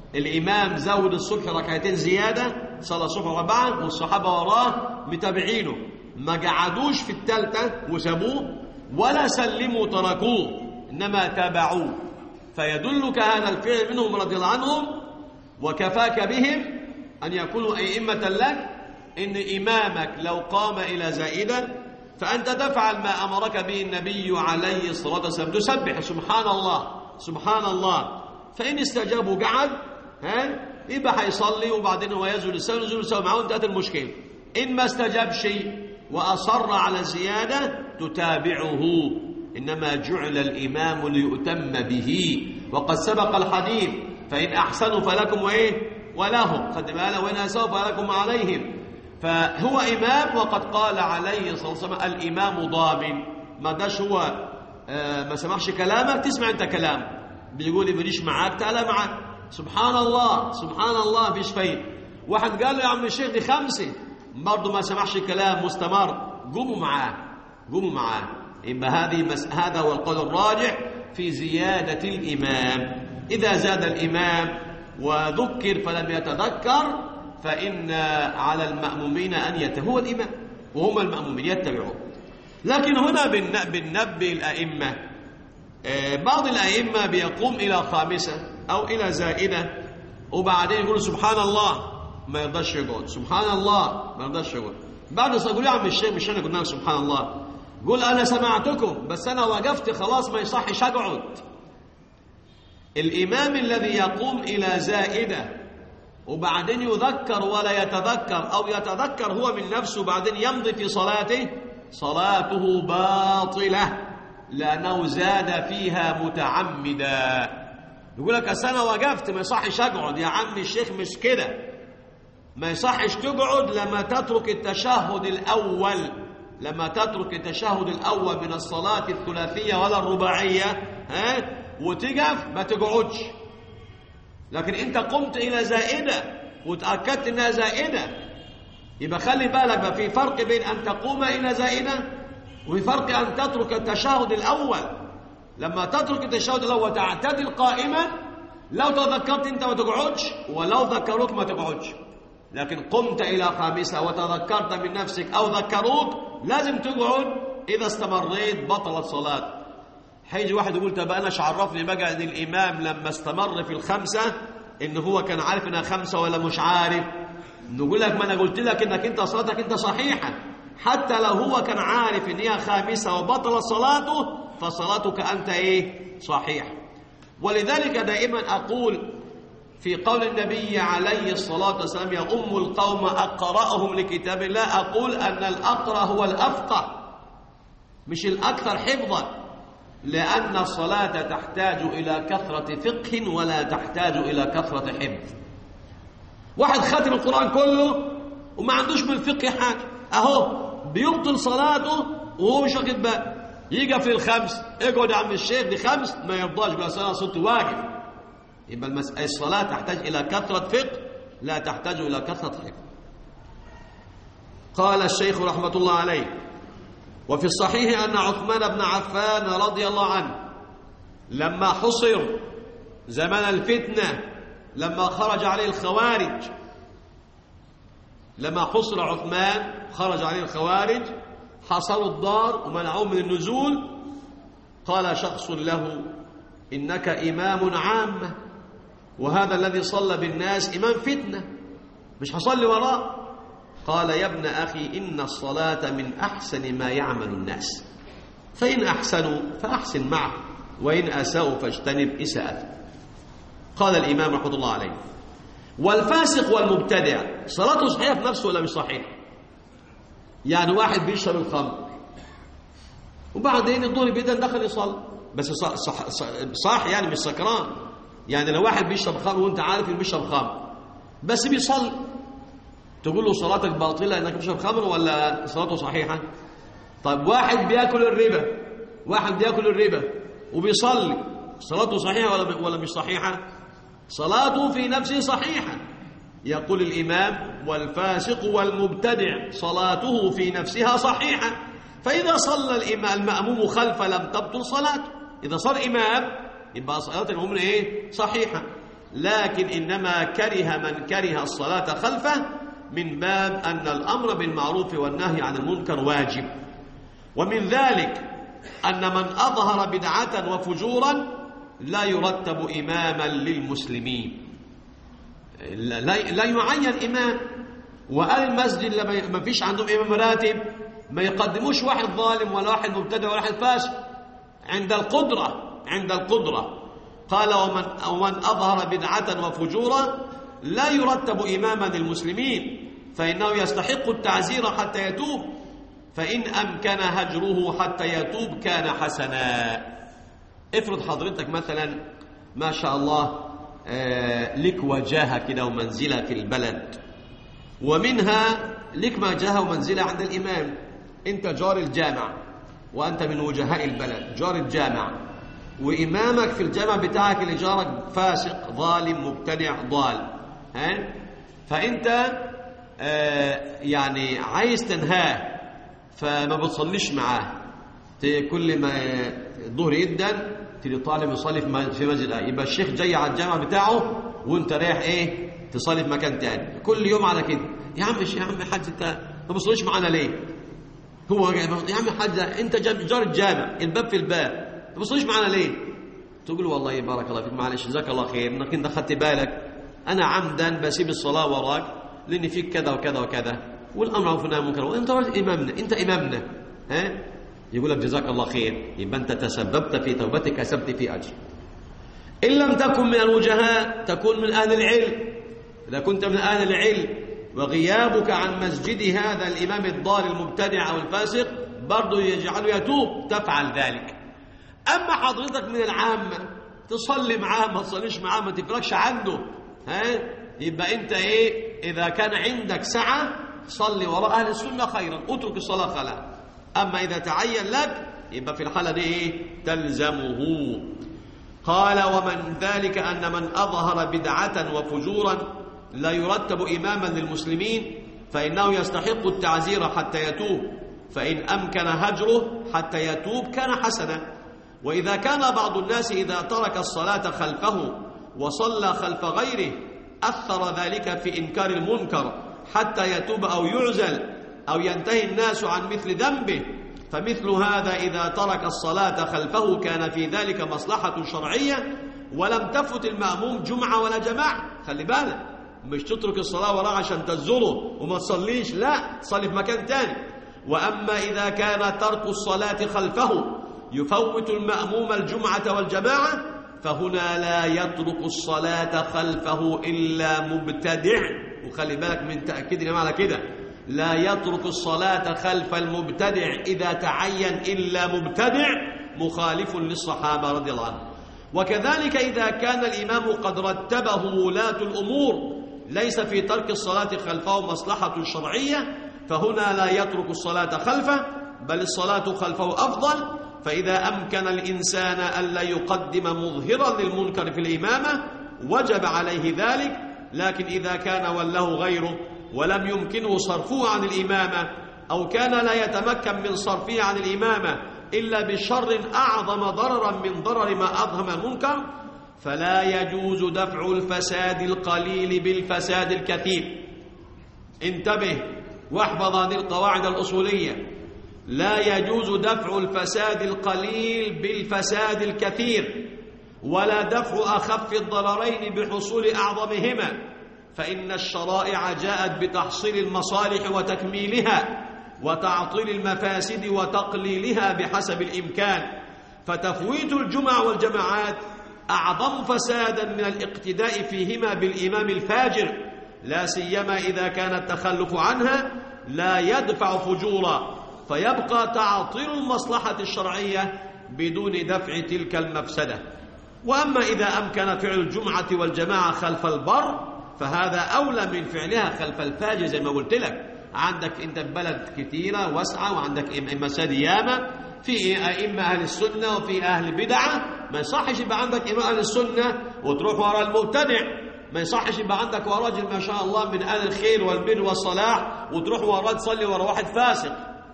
الإمام زود الصبح ركعتين زيادة، صلى الصبح أربعة والصحابة وراه متابعينه، ما قعدوش في الثالثة وسابوه ولا سلموا تركوه، إنما تابعوه. فيدلك هذا الفعل منهم رضي الله عنهم وكفاك بهم أن يكونوا أئمة لك، إن إمامك لو قام إلى زائدة فأنت تفعل ما أمرك به النبي عليه الصلاة والسلام، تسبح سبحان الله سبحان الله. فإن استجابوا قعد، ها يبقى هيصلي وبعدين هو يزول السلام يزول السلام معه، انتهت المشكلة. إن ما استجاب شيء وأصر على الزيادة تتابعه، إنما جعل الإمام ليؤتم به، وقد سبق الحديث فإن أحسنوا فلكم وإيه ولهم، خد بالك، وإن أساءوا فلكم عليهم. فهو إمام، وقد قال عليه الصلاة والسلام الإمام ضامن. ما داش هو آه ما سمعش كلامك تسمع أنت كلام، بيقول لي ماليش معاك تعالى معاك، سبحان الله سبحان الله فيش فايدة. واحد قال له يا عم الشيخ دي خمسة برضه ما سمعش كلام مستمر، قوموا معاه قوموا معاه. يبقى هذه مس... هذا هو القول الراجح في زيادة الإمام. إذا زاد الإمام وذكر فلم يتذكر فإن على المأمومين أن يتبعوا الإمام، وهم المأمومين يتبعوه. لكن هنا بالنبي الأئمة، بعض الأئمة بيقوم إلى خامسة أو إلى زائدة وبعدين يقول سبحان الله ما يرضاش يقعد، سبحان الله ما يرضاش يقعد. بعد ما يقول يا عم الشيخ مش أنا قلنا سبحان الله، قول أنا سمعتكم بس أنا وقفت خلاص ما يصحش أقعد. الإمام الذي يقوم إلى زائدة وبعدين يذكر ولا يتذكر، أو يتذكر هو من نفسه وبعدين يمضي في صلاته، صلاته باطلة لأنه زاد فيها متعمدا. يقول لك أصل أنا وقفت ما يصحش أقعد، يا عم الشيخ مش كده، ما يصحش تقعد لما تترك التشهد الأول، لما تترك التشهد الأول من الصلاة الثلاثية ولا الرباعية ها وتقف ما تقعدش. لكن أنت قمت إلى زائدة وتأكدت أنها زائدة، يبقى خلي بالك بقى في فرق بين أن تقوم إلى زائدة وفي فرق أن تترك التشهد الأول. لما تترك التشهد الأول تعتدل قائما، لو تذكرت أنت ما تقعدش، ولو ذكروك ما تقعدش. لكن قمت إلى خامسة وتذكرت من نفسك أو ذكروك لازم تقعد. إذا استمريت بطلت صلاة. هيجي واحد يقول طب أنا ايش عرفني بقى إن الإمام لما استمر في الخمسة إن هو كان عارف إنها خمسة ولا مش عارف؟ نقول لك ما أنا قلت لك إنك أنت صلاتك أنت صحيحة، حتى لو هو كان عارف إن هي خامسة وبطل صلاته فصلاتك أنت إيه؟ صحيح. ولذلك دائما أقول في قول النبي عليه الصلاة والسلام يؤم القوم أقرأهم لكتاب الله، أقول أن الأقرأ هو الأفقه مش الأكثر حفظا، لأن الصلاة تحتاج إلى كثرة فقه ولا تحتاج إلى كثرة حفظ. واحد ختم القرآن كله وما عندوش من الفقه حاجة، أهو بيبطل صلاته وهو مش واخد باله. يجي في الخمس اقعد يا عم الشيخ دي خمس ما يرضاش بقى صلاة صوت واجب. يبقى الصلاة تحتاج إلى كثرة فقه لا تحتاج إلى كثرة حفظ. قال الشيخ رحمة الله عليه: وفي الصحيح أن عثمان بن عفان رضي الله عنه لما حصر زمان الفتنة، لما خرج عليه الخوارج، لما حصر عثمان خرج عليه الخوارج حصروا الدار ومنعوه من النزول، قال شخص له: إنك إمام عامة، وهذا الذي صلى بالناس إمام فتنة مش هصلي وراه. قال: يا ابن أخي إن الصلاة من أحسن ما يعمل الناس، فإن أحسنوا فأحسن معه، وإن أساءوا فاجتنب إساءته. قال الإمام رحمة الله عليه: والفاسق والمبتدع صلاته صحيحة في نفسه ولا مش صحيحة؟ يعني واحد بيشرب الخمر وبعدين الظهر بيدن دخل يصلي بس صح, صح, صح, صح يعني مش سكران. يعني لو واحد بيشرب خمر وانت عارف انه بيشرب خمر بس بيصلي، تقول له صلاتك باطلة انك بتشرب خمر ولا صلاته صحيحة؟ طيب واحد بياكل الربا، واحد بياكل الربا وبيصلي، صلاته صحيحة ولا ولا مش صحيحة؟ صلاته في نفسه صحيحة. يقول الإمام: والفاسق والمبتدع صلاته في نفسها صحيحة. فإذا صلى الإمام المأموم خلف لم تبطل صلاته. إذا صار إمام يبقى صلاة المؤمن إيه؟ صحيحة. لكن إنما كره من كره الصلاة خلفه من باب أن الأمر بالمعروف والنهي عن المنكر واجب. ومن ذلك أن من أظهر بدعة وفجورا لا يرتب إماما للمسلمين، لا يعين إمام. وقال المسجد لما ما فيش عندهم إمام راتب ما يقدموش واحد ظالم ولا واحد مبتدع ولا واحد فاسق عند القدرة عند القدرة قال ومن, ومن أظهر بدعة وفجورا لا يرتب إماما للمسلمين فإنه يستحق التعزير حتى يتوب، فإن أمكن هجره حتى يتوب كان حسنا. افرض حضرتك مثلا ما شاء الله آه لك وجاهة كده ومنزلة في البلد، ومنها لك وجاهة ومنزلة عند الإمام، أنت جار الجامع وأنت من وجهاء البلد جار الجامع، وإمامك في الجامع بتاعك اللي جارك فاسق ظالم مبتدع ضال، ها؟ فأنت آه يعني عايز تنهاه فما بتصليش معاه، كل ما الظهر يدن تيجي طالب يصلي في مسجد، يبقى الشيخ جاي على الجامع بتاعه وانت رايح ايه تصلي في مكان تاني كل يوم على كده. يا عم يا عم حاج انت ما بتصليش معانا ليه؟ هو يا عم حاج انت جار الجامع الباب في الباب ما بتصليش معانا ليه؟ تقول والله بارك الله فيك معلش جزاك الله خير انك انت خدت بالك انا عمدا بسيب الصلاه وراك لان فيك كذا وكذا وكذا والامر معروف والنهي عن المنكر وانت راجل امامنا انت امامنا، ها؟ يقول لك جزاك الله خير، يبقى انت تسببت في توبتك كسبت في اجر. ان لم تكن من الوجهاء تكون من اهل العلم. اذا كنت من اهل العلم وغيابك عن مسجد هذا الامام الضال المبتدع او الفاسق برضه يجعله يتوب تفعل ذلك. اما حضرتك من العامه تصلي معاه ما تصليش معاه ما تفرقش عنه، ها؟ يبقى انت ايه اذا كان عندك سعه صلي وراء اهل السنه خيرا، اترك الصلاه خلا. أما إذا تعين لك يبقى في الحالة دي إيه؟ تلزمه. قال ومن ذلك أن من أظهر بدعة وفجورا لا يرتب إماما للمسلمين فإنه يستحق التعزير حتى يتوب، فإن أمكن هجره حتى يتوب كان حسنا. وإذا كان بعض الناس إذا ترك الصلاة خلفه وصلى خلف غيره أثر ذلك في إنكار المنكر حتى يتوب أو يعزل أو ينتهي الناس عن مثل ذنبه، فمثل هذا إذا ترك الصلاة خلفه كان في ذلك مصلحة شرعية ولم تفت المأموم جمعة ولا جماعة. خلي بالك مش تترك الصلاة وراه عشان تزره وما تصليش، لا تصلي في مكان تاني. وأما إذا كان ترك الصلاة خلفه يفوت المأموم الجمعة والجماعة فهنا لا يترك الصلاة خلفه إلا مبتدع. وخلي بالك من تأكيد الإمام على كده، لا يترك الصلاة خلف المبتدع إذا تعين إلا مبتدع مخالف للصحابة رضي الله عنهم. وكذلك إذا كان الإمام قد رتبه ولاة الأمور ليس في ترك الصلاة خلفه مصلحة شرعية فهنا لا يترك الصلاة خلفه بل الصلاة خلفه أفضل. فإذا أمكن الإنسان ألا يقدم مظهرا للمنكر في الإمامة وجب عليه ذلك، لكن إذا كان وله غيره ولم يمكنه صرفه عن الإمامة أو كان لا يتمكن من صرفه عن الإمامة إلا بشر أعظم ضررا من ضرر ما أظهم المنكر فلا يجوز دفع الفساد القليل بالفساد الكثير. انتبه واحفظ هذه القواعد الأصولية، لا يجوز دفع الفساد القليل بالفساد الكثير ولا دفع أخف الضررين بحصول أعظمهما، فإن الشرائع جاءت بتحصيل المصالح وتكميلها وتعطيل المفاسد وتقليلها بحسب الإمكان، فتفويت الجمع والجماعات أعظم فسادا من الاقتداء فيهما بالإمام الفاجر، لا سيما إذا كان التخلف عنها لا يدفع فجورا فيبقى تعطيل المصلحة الشرعية بدون دفع تلك المفسدة. وأما إذا أمكن فعل الجمعة والجماعة خلف البر فهذا أولى من فعلها خلف الفاجر. زي ما قلت لك عندك أنت بلد كثيرة واسعة وعندك مساجد ياما في أئمة أهل السنة وفي أهل بدعة، ما يصحش يبقى عندك إمام أهل السنة وتروح وراء المبتدع، ما يصحش يبقى عندك راجل ما شاء الله من أهل الخير والبر والصلاح وتروح وراء تصلي وراء واحد فاسق.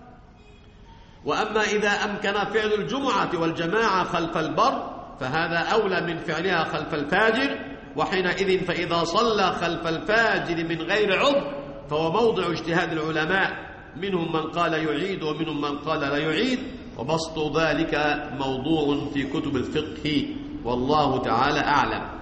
وأما إذا أمكن فعل الجمعة والجماعة خلف البر فهذا أولى من فعلها خلف الفاجر. وحينئذ فإذا صلى خلف الفاجر من غير عذر فهو موضع اجتهاد العلماء، منهم من قال يعيد ومنهم من قال لا يعيد، وبسط ذلك موضوع في كتب الفقه والله تعالى أعلم.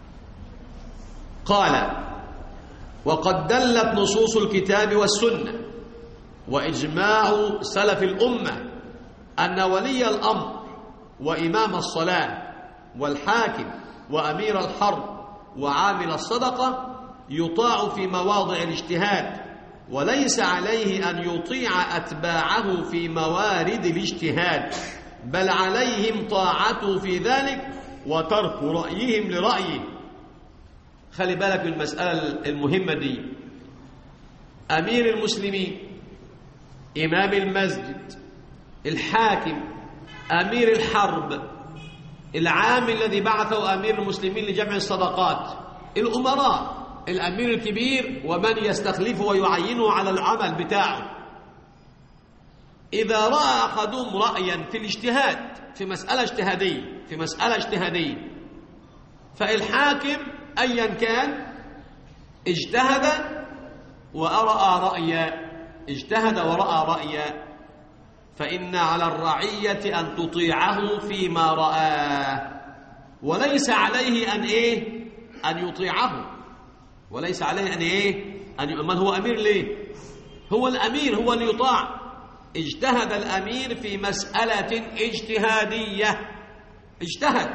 قال: وقد دلت نصوص الكتاب والسنة وإجماع سلف الأمة أن ولي الأمر وإمام الصلاة والحاكم وأمير الحرب وعامل الصدقة يطاع في مواضع الاجتهاد، وليس عليه أن يطيع أتباعه في موارد الاجتهاد، بل عليهم طاعته في ذلك وترك رأيهم لرأيه. خلي بالك من المسألة المهمة دي. أمير المسلمين، إمام المسجد، الحاكم، أمير الحرب، العام الذي بعثه أمير المسلمين لجمع الصدقات، الأمراء، الأمير الكبير ومن يستخلفه ويعينه على العمل بتاعه، إذا رأى أحدهم رأيا في الاجتهاد في مسألة اجتهادية في مسألة اجتهادية فالحاكم أيا كان اجتهد ورأى رأيا اجتهد ورأى رأيا فإن على الرعية أن تطيعه فيما رآه، وليس عليه أن إيه أن يطيعه، وليس عليه أن إيه أن ي... من هو أمير ليه؟ هو الأمير هو اللي يطاع. اجتهد الأمير في مسألة اجتهادية، اجتهد،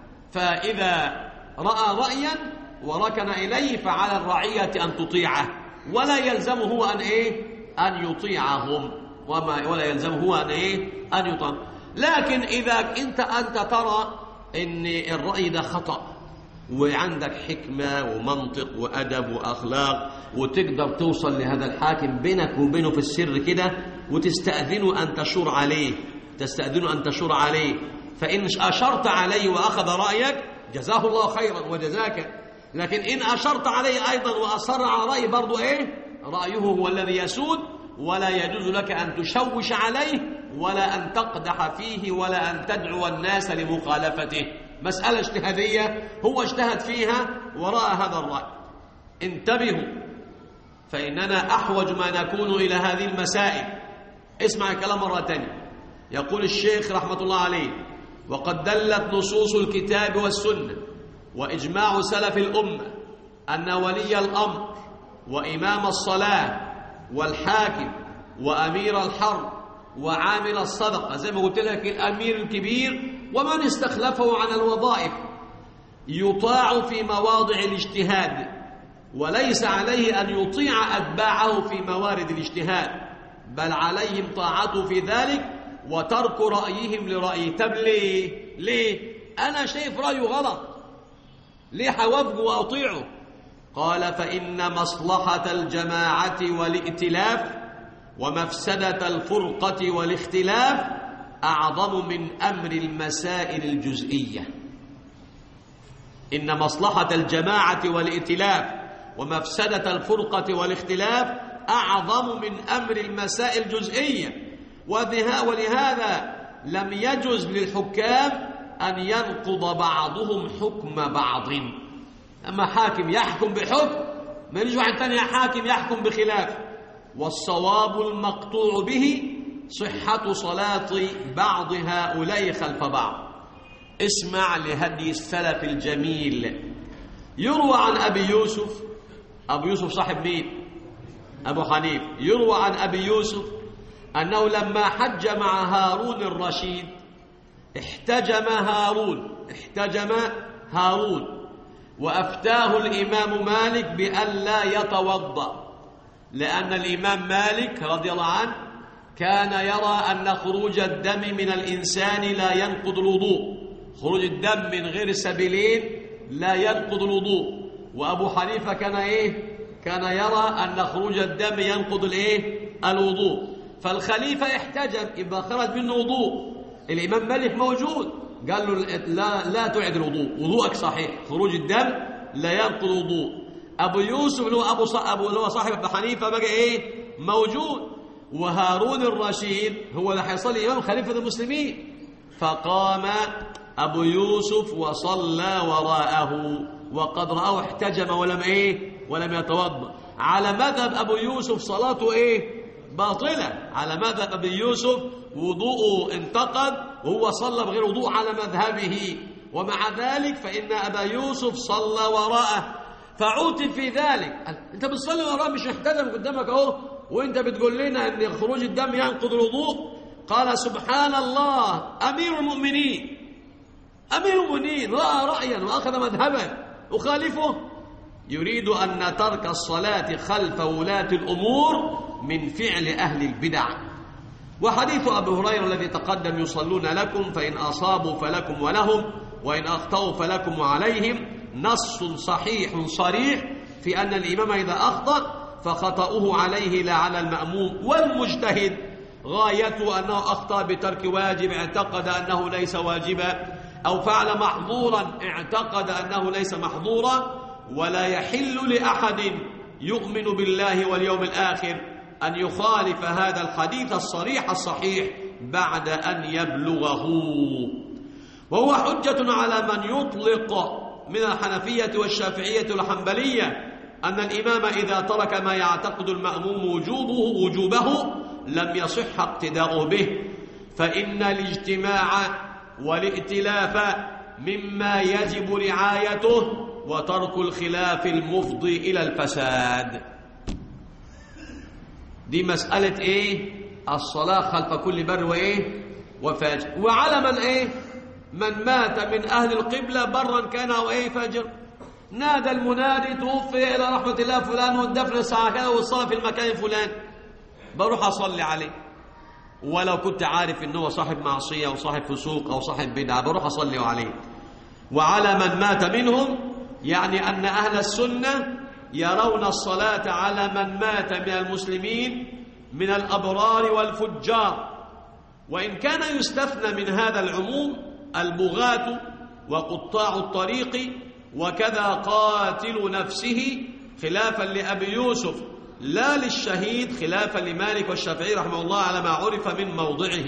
فإذا رأى رأيا وركن إليه فعلى الرعية أن تطيعه، ولا يلزمه هو أن إيه أن يطيعهم، وما ولا يلزمه هو أن إيه أن يطيع. لكن إذا أنت أنت ترى إن الرأي ده خطأ وعندك حكمة ومنطق وأدب وأخلاق وتقدر توصل لهذا الحاكم بينك وبينه في السر كده وتستأذنه أن تشور عليه تستأذنه أن تشور عليه فإن أشرت عليه وأخذ رأيك جزاه الله خيرا وجزاك، لكن إن أشرت عليه أيضا وأصر على رأي برضو إيه رأيه هو الذي يسود، ولا يجوز لك أن تشوش عليه ولا أن تقدح فيه ولا أن تدعو الناس لمخالفته. مسألة اجتهادية هو اجتهد فيها ورأى هذا الرأي. انتبهوا، فإننا أحوج ما نكون إلى هذه المسائل. اسمع الكلام مرة تانية. يقول الشيخ رحمة الله عليه: وقد دلت نصوص الكتاب والسنة وإجماع سلف الأمة أن ولي الأمر وإمام الصلاة والحاكم وأمير الحرب وعامل الصدقة، زي ما قلت لك الأمير الكبير ومن استخلفه عن الوظائف، يطاع في مواضع الاجتهاد، وليس عليه أن يطيع أتباعه في موارد الاجتهاد، بل عليهم طاعته في ذلك وترك رأيهم لرأيه. طب ليه؟ ليه؟ أنا شايف رأيه غلط، ليه حوافقه وأطيعه؟ قال: فإن مصلحة الجماعة والائتلاف ومفسدة الفرقة والاختلاف أعظم من أمر المسائل الجزئية. إن مصلحة الجماعة والائتلاف ومفسدة الفرقة والاختلاف أعظم من أمر المسائل الجزئية، ولهذا لم يجز للحكام أن ينقض بعضهم حكم بعض. أما حاكم يحكم بحكم ما يجي واحد ثاني حاكم يحكم بخلاف، والصواب المقطوع به صحة صلاة بعض هؤلاء خلف بعض. اسمع لهدي السلف الجميل. يروى عن أبي يوسف، أبو يوسف صاحب مين؟ أبو حنيف. يروى عن أبي يوسف أنه لما حج مع هارون الرشيد احتجم هارون احتجم هارون وأفتاه الإمام مالك بأن لا يتوضأ، لأن الإمام مالك رضي الله عنه كان يرى أن خروج الدم من الإنسان لا ينقض الوضوء، خروج الدم من غير السبيلين لا ينقض الوضوء. وأبو حنيفة كان إيه؟ كان يرى أن خروج الدم ينقض الإيه؟ الوضوء. فالخليفة احتجب، يبقى خرج منه وضوء. الإمام مالك موجود، قال له لا لا تعد الوضوء، وضوءك صحيح، خروج الدم لا ينقض الوضوء. أبو يوسف اللي هو أبو أبو اللي هو صاحب أبو حنيفة بقى إيه؟ موجود. وهارون الرشيد هو اللي هيصلي إمام خليفة المسلمين، فقام أبو يوسف وصلى وراءه وقد رآه احتجم ولم إيه ولم يتوضأ. على مذهب أبو يوسف صلاته إيه باطلة، على مذهب أبي يوسف وضوءه انتقد وهو صلى بغير وضوء على مذهبه، ومع ذلك فإن أبا يوسف صلى وراءه فعوتب في ذلك. أنت بتصلي وراءه مش احتجم قدامك أهو وأنت بتقول لنا أن خروج الدم ينقض الوضوء؟ قال سبحان الله، أمير المؤمنين أمير المؤمنين رأى رأيا وأخذ مذهبا أخالفه. يريد أن ترك الصلاة خلف ولاة الأمور من فعل أهل البدع. وحديث أبي هريرة الذي تقدم يصلون لكم فإن أصابوا فلكم ولهم وإن أخطأوا فلكم وعليهم نص صحيح صريح في أن الإمام إذا أخطأ فخطأه عليه لا على المأموم. والمجتهد غايته أنه أخطأ بترك واجب اعتقد أنه ليس واجبا، أو فعل محظورا اعتقد أنه ليس محظورا. ولا يحل لأحد يؤمن بالله واليوم الآخر أن يخالف هذا الحديث الصريح الصحيح بعد أن يبلغه. وهو حجة على من يطلق من الحنفية والشافعية والحنبلية أن الإمام إذا ترك ما يعتقد المأموم وجوبه وجوبه لم يصح اقتداؤه به، فإن الاجتماع والائتلاف مما يجب رعايته وترك الخلاف المفضي إلى الفساد. دي مسألة إيه؟ الصلاة خلف كل بر وإيه؟ وفاجر. وعلى من إيه؟ من مات من أهل القبلة برا كان أو إيه فاجر، نادى المنادي توفي إلى رحمة الله فلان والدفن الساعة كذا والصلاة في المكان الفلان، بروح أصلي عليه ولو كنت عارف إنه صاحب معصية أو صاحب فسوق أو صاحب بدعة بروح أصلي عليه. وعلى من مات منهم، يعني أن أهل السنة يرون الصلاة على من مات من المسلمين من الأبرار والفجار، وإن كان يستثنى من هذا العموم البغاة وقطاع الطريق وكذا قاتل نفسه خلافا لأبي يوسف لا للشهيد خلافا لمالك والشافعي رحمه الله على ما عرف من موضعه.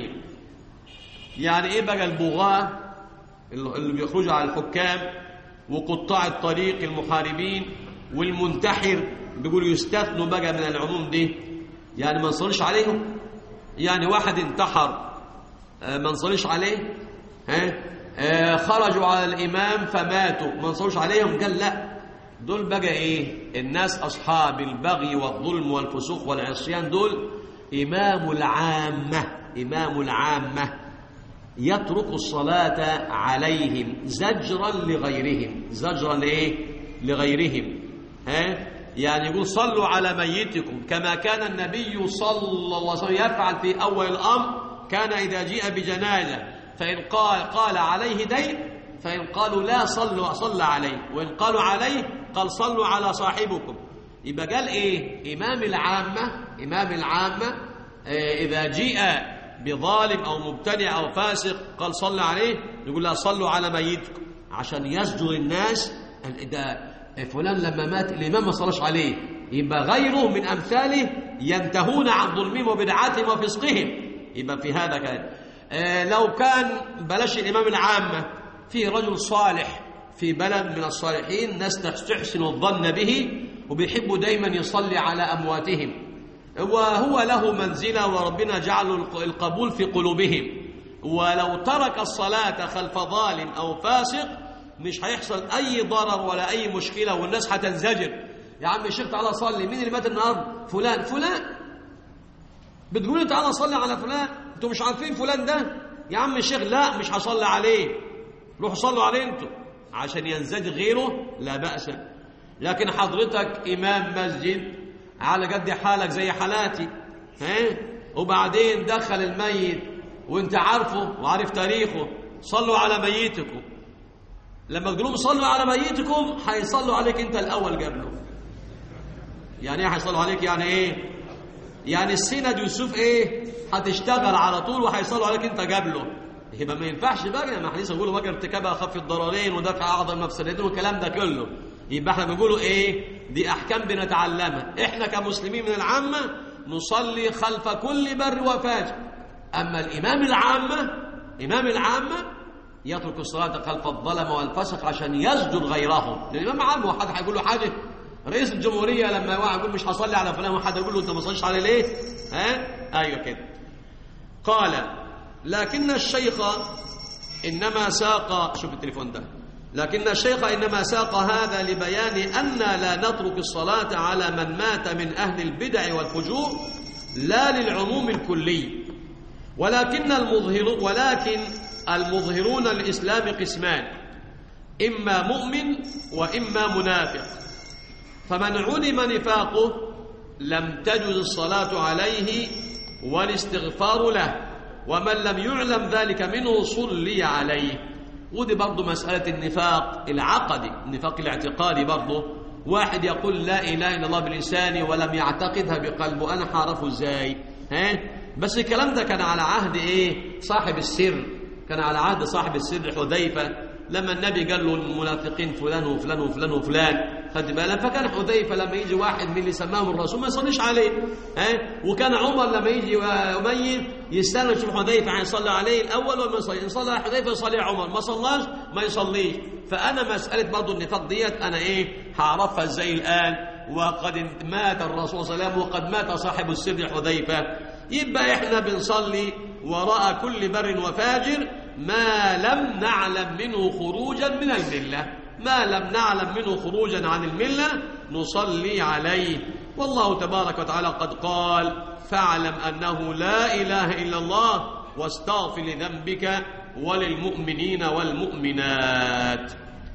يعني إيه بقى البغاة اللي بيخرجوا على الحكام وقطاع الطريق المحاربين والمنتحر بيقولوا يستثنوا بقى من العموم دي؟ يعني ما نصليش عليهم؟ يعني واحد انتحر ما نصليش عليه؟ ها آه خرجوا على الإمام فماتوا ما نصليش عليهم؟ قال لا، دول بقى إيه؟ الناس أصحاب البغي والظلم والفسوق والعصيان، دول إمام العامة إمام العامة يترك الصلاة عليهم زجرا لغيرهم زجرا لإيه؟ لغيرهم. ها يعني يقول صلوا على ميتكم كما كان النبي صلى الله عليه وسلم يفعل في أول الأمر. كان إذا جيء بجنازة فإن قال قال عليه دين، فإن قالوا لا صلوا صلى عليه، وإن قالوا عليه قال صلوا على صاحبكم. يبقى قال إيه؟ إمام العامة إمام العامة إيه إذا جيء بظالم أو مبتدع أو فاسق قال صلى عليه، يقول لا صلوا على ميتكم عشان يزجر الناس. ده فلان لما مات الإمام ما صلاش عليه، يبقى غيره من أمثاله ينتهون عن ظلمهم وبدعاتهم وفسقهم. يبقى في هذا كان آه لو كان بلاش الإمام العامة فيه رجل صالح في بلد من الصالحين ناس تستحسن الظن به وبيحبوا دايما يصلي على أمواتهم وهو له منزلة وربنا جعل القبول في قلوبهم، ولو ترك الصلاة خلف ظالم أو فاسق مش هيحصل أي ضرر ولا أي مشكلة والناس هتنزجر. يا عم الشيخ تعالى صلي، مين اللي مات النهارده؟ فلان فلان. بتقولوا تعالى صلي على فلان، انتوا مش عارفين فلان ده؟ يا عم الشيخ لا مش هصلي عليه، روحوا صلوا عليه انتوا عشان ينزجر غيره لا بأس. لكن حضرتك إمام مسجد على قد حالك زي حالاتي، ها وبعدين دخل الميت وانت عارفه وعارف تاريخه، صلوا على ميتكم. لما تقولوا صلوا على ميتكم هيصلوا عليك انت الاول قبله. يعني ايه هيصلوا عليك؟ يعني ايه؟ يعني السند يوسف ايه؟ هتشتغل على طول وهيصلوا عليك انت قبله. يبقى ما ينفعش بقى، ما احنا نقولوا بقى ارتكاب اخف الضررين ودفع اعظم المفسدتين والكلام ده كله. يبقى احنا بنقولوا ايه؟ دي احكام بنتعلمها احنا كمسلمين من العامه، نصلي خلف كل بر وفاجر. اما الامام العامه امام العامه يترك الصلاة خلف الظلم والفسق عشان يسجد غيرهم. الإمام عام واحد هيقول له حاجة؟ رئيس الجمهورية لما واحد يقول مش هصلي على فلان واحد يقول له أنت ما صليتش عليه ليه؟ ها؟ أيوه كده. قال لكن الشيخ إنما ساق، شوف التليفون ده، لكن الشيخ إنما ساق هذا لبيان أن لا نترك الصلاة على من مات من أهل البدع والفجور لا للعموم الكلي، ولكن المظهر ولكن المظهرون للإسلام قسمان، إما مؤمن وإما منافق، فمن علم نفاقه لم تجوز الصلاة عليه والاستغفار له، ومن لم يعلم ذلك منه صلي عليه. ودي برضو مسألة النفاق العقدي، النفاق الاعتقادي برضو. واحد يقول لا إله إلا الله بلسانه ولم يعتقدها بقلبه، أنا حعرفه إزاي؟ ها؟ بس الكلام ده كان على عهد إيه؟ صاحب السر، كان على عهد صاحب السر حذيفة، لما النبي قال له المنافقين فلان وفلان وفلان وفلان، خد بالك؟ فكان حذيفة لما يجي واحد من اللي سماهم الرسول ما يصليش عليه، ها؟ وكان عمر لما يجي يميز يستنى يشوف حذيفة هيصلي عليه الأول ولا ما يصلي، إن صلى على حذيفة يصلي عمر، ما صلاش ما يصليش. فأنا مسألة برضه النفاق ديت أنا إيه هعرفها إزاي الآن؟ وقد مات الرسول صلى الله عليه وسلم وقد مات صاحب السر حذيفة. يبقى إحنا بنصلي وراء كل بر وفاجر ما لم نعلم منه خروجا من الملة، ما لم نعلم منه خروجا عن الملة نصلي عليه. والله تبارك وتعالى قد قال فاعلم أنه لا إله إلا الله واستغفر لذنبك وللمؤمنين والمؤمنات.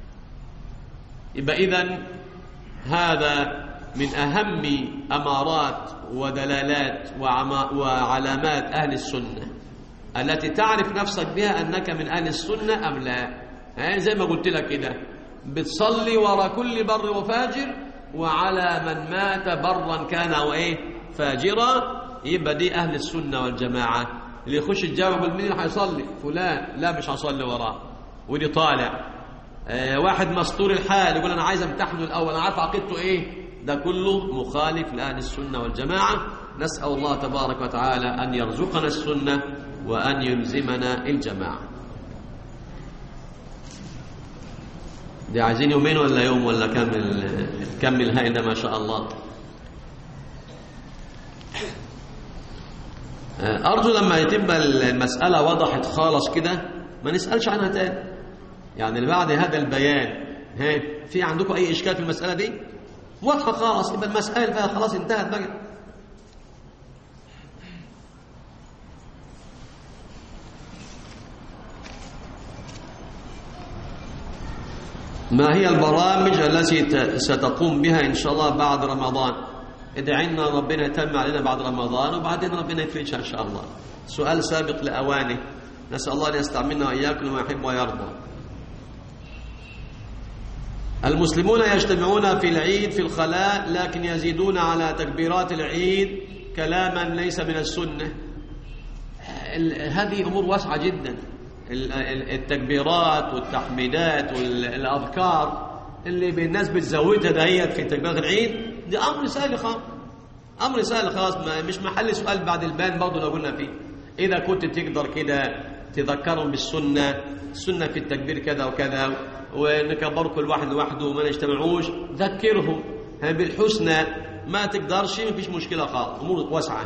يبقى إذن هذا من أهم أمارات ودلالات وعلامات أهل السنة التي تعرف نفسك بها أنك من أهل السنة أم لا. يعني زي ما قلت لك كده، بتصلي وراء كل بر وفاجر، وعلى من مات برا كان أو إيه فاجرا، يبقى دي أهل السنة والجماعة. اللي يخش الجامع يقول مين اللي هيصلي؟ فلان، لا مش هصلي وراه، ودي طالع. آه واحد مستور الحال يقول أنا عايز امتحنه الأول، أنا عارف عقيدته إيه، ده كله مخالف لأهل السنة والجماعة. نسأل الله تبارك وتعالى أن يرزقنا السنة وأن يلزمنا الجماعة. دي عايزين يومين ولا يوم ولا كمل كمل هاي ده ما شاء الله. أرجو لما تبقى المسألة وضحت خالص كده ما نسألش عنها تاني. يعني اللي بعد هذا البيان ها في عندكم أي إشكال في المسألة دي؟ واضحة خالص، يبقى المسائل بقى خلاص انتهت بقى. ما هي البرامج التي ستقوم بها إن شاء الله بعد رمضان؟ ادعينا ربنا يتم علينا بعد رمضان وبعدين ربنا يفرجها إن شاء الله. سؤال سابق لأوانه، نسأل الله أن يستعملنا وإياكم لما يحب ويرضى. المسلمون يجتمعون في العيد في الخلاء لكن يزيدون على تكبيرات العيد كلاما ليس من السنة. هذه أمور واسعة جدا، التكبيرات والتحميدات والأذكار اللي الناس بتزودها دهيت في تكبيرات العيد، دي أمر سهل خالص، أمر سهل خالص، مش محل سؤال بعد البان برضه لو قلنا فيه. إذا كنت تقدر كده تذكرهم بالسنة، السنة في التكبير كذا وكذا، ونكبر كل واحد لوحده وما نجتمعوش، ذكرهم بالحسنى. ما تقدرش مفيش مشكلة خالص، أمور واسعة.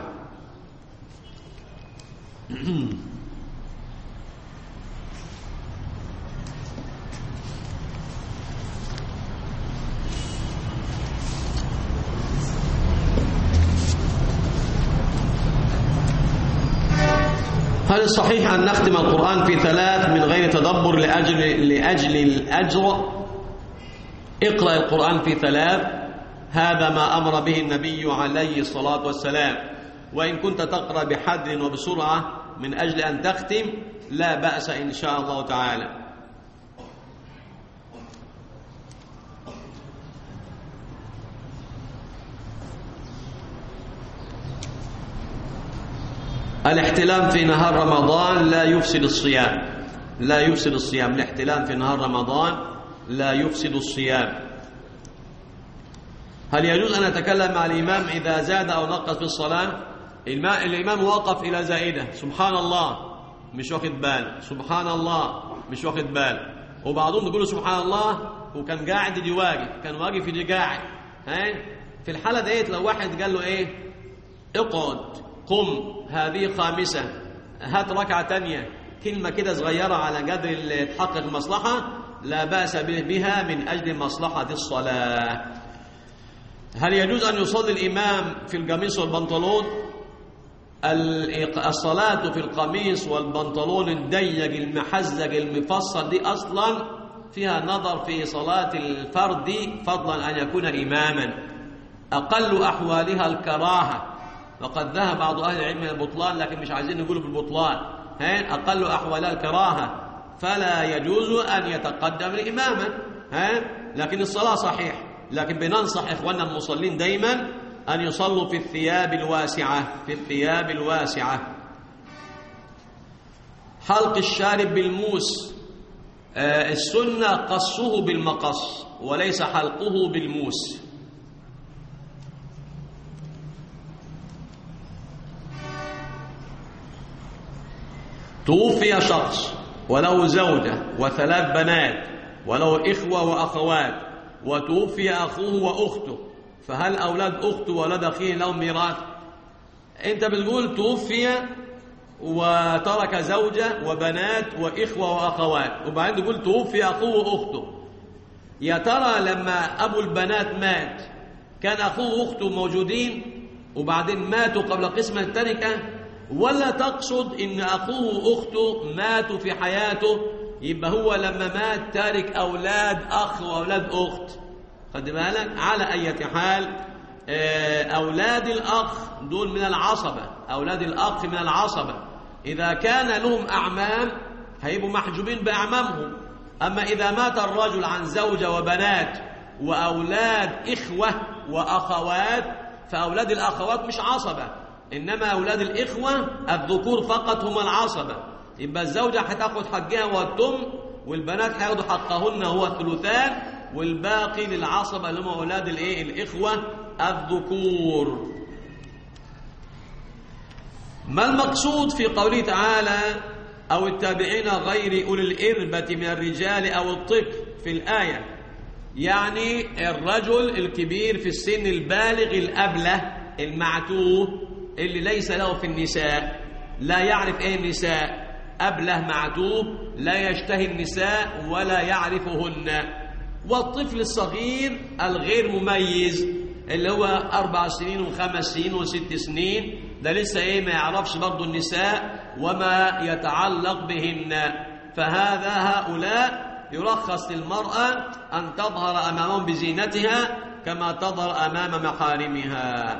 هل الصحيح أن نختم القرآن في ثلاث من غير تدبر لأجل, لأجل الأجر؟ اقرأ القرآن في ثلاث، هذا ما أمر به النبي عليه الصلاة والسلام. وإن كنت تقرأ بحذر وبسرعة من أجل أن تختم لا بأس إن شاء الله تعالى. الاحتلام في نهار رمضان لا يفسد الصيام، لا يفسد الصيام. الاحتلام في نهار رمضان لا يفسد الصيام. هل يجوز أن أتكلم مع الإمام إذا زاد أو نقص في الصلاة؟ الإمام وقف إلى زائدة، سبحان الله، مش واخد بال، سبحان الله مش واخد بال، وبعضهم يقولوا سبحان الله وكان قاعد يجي واقف، كان واقف يجي قاعد. ها في الحالة ديت لو واحد قال له ايه اقعد قم هذه خامسة هات ركعة تانية، كلمة كده صغيرة على قدر اللي تحقق مصلحة، لا بأس بها من أجل مصلحة الصلاة. هل يجوز أن يصلي الإمام في القميص والبنطلون؟ الصلاة في القميص والبنطلون الضيق المحزق المفصل دي أصلا فيها نظر في صلاة الفرد، فضلا أن يكون إماما. أقل أحوالها الكراهة، وقد ذهب بعض أهل العلم إلى البطلان، لكن مش عايزين نقوله بالبطلان. ها أقل أحوالها الكراهة، فلا يجوز أن يتقدم الإمامة. ها لكن الصلاة صحيح، لكن بننصح إخواننا المصلين دايما أن يصلوا في الثياب الواسعة، في الثياب الواسعة. حلق الشارب بالموس، آه السنة قصه بالمقص وليس حلقه بالموس. توفي شخص وله زوجة وثلاث بنات وله إخوة وأخوات، وتوفي أخوه وأخته، فهل أولاد أخته وولد أخيه لهم ميراث؟ أنت بتقول توفي وترك زوجة وبنات وإخوة وأخوات، وبعدين تقول توفي أخوه وأخته. يا ترى لما أبو البنات مات كان أخوه وأخته موجودين وبعدين ماتوا قبل قسمة التركة، ولا تقصد إن أخوه وأخته ماتوا في حياته يبقى هو لما مات تارك أولاد أخ وأولاد أخت؟ خد بالك. على أي حال أولاد الأخ دول من العصبة، أولاد الأخ من العصبة. إذا كان لهم أعمام هيبقوا محجوبين بأعمامهم. أما إذا مات الرجل عن زوجة وبنات وأولاد إخوة وأخوات، فأولاد الأخوات مش عصبة، إنما أولاد الإخوة الذكور فقط هم العصبة. يبقى الزوجة هتاخد حقها والتم، والبنات هياخدوا حقهن هو الثلثان، والباقي للعصبة اللي هم أولاد الإيه الإخوة الذكور. ما المقصود في قوله تعالى أو التابعين غير أولي الإربة من الرجال أو الطفل في الآية؟ يعني الرجل الكبير في السن البالغ الأبله المعتوه اللي ليس له في النساء، لا يعرف ايه النساء، أبله معتوه لا يشتهي النساء ولا يعرفهن. والطفل الصغير الغير مميز اللي هو أربع سنين وخمس سنين وست سنين، ده لسه ايه ما يعرفش برضه النساء وما يتعلق بهن، فهذا هؤلاء يرخص للمرأة أن تظهر أمامهم بزينتها كما تظهر أمام محارمها.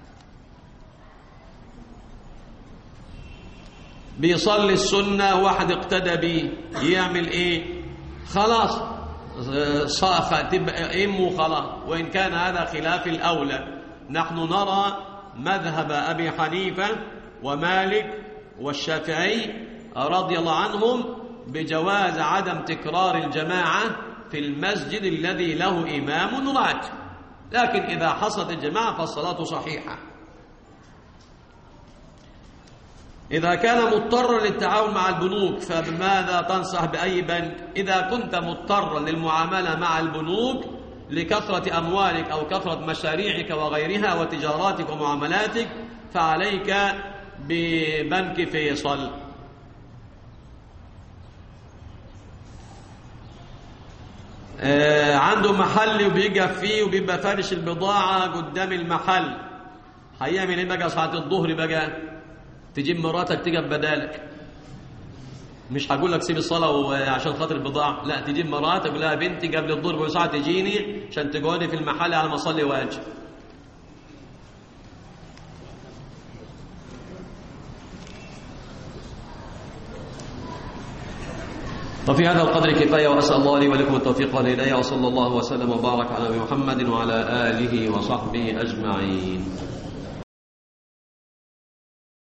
بيصلي السنة واحد اقتدى بيه يعمل ايه؟ خلاص صاخة تبقى امه خلاص، وإن كان هذا خلاف الأولى. نحن نرى مذهب أبي حنيفة ومالك والشافعي رضي الله عنهم بجواز عدم تكرار الجماعة في المسجد الذي له إمام راتب، لكن إذا حصلت الجماعة فالصلاة صحيحة. إذا كان مضطرا للتعاون مع البنوك فبماذا تنصح بأي بنك؟ إذا كنت مضطرا للمعاملة مع البنوك لكثرة أموالك أو كثرة مشاريعك وغيرها وتجاراتك ومعاملاتك فعليك ببنك فيصل. آه عنده محل وبيقف فيه وبيبقى فارش البضاعة قدام المحل، هيعمل ايه بقى ساعة الظهر؟ بقى تجيب مراتك تقف بدالك، مش هقول لك سيب الصلاة عشان خاطر البضاعة، لا تجيب مراتك ولا بنتي قبل الظهر بساعة تجيني عشان تقعدي في المحل على ما اصلي واجب. وفي هذا القدر كفاية، وأسأل الله لي ولكم التوفيق والهداية، وصلى الله وسلم وبارك على محمد وعلى آله وصحبه أجمعين.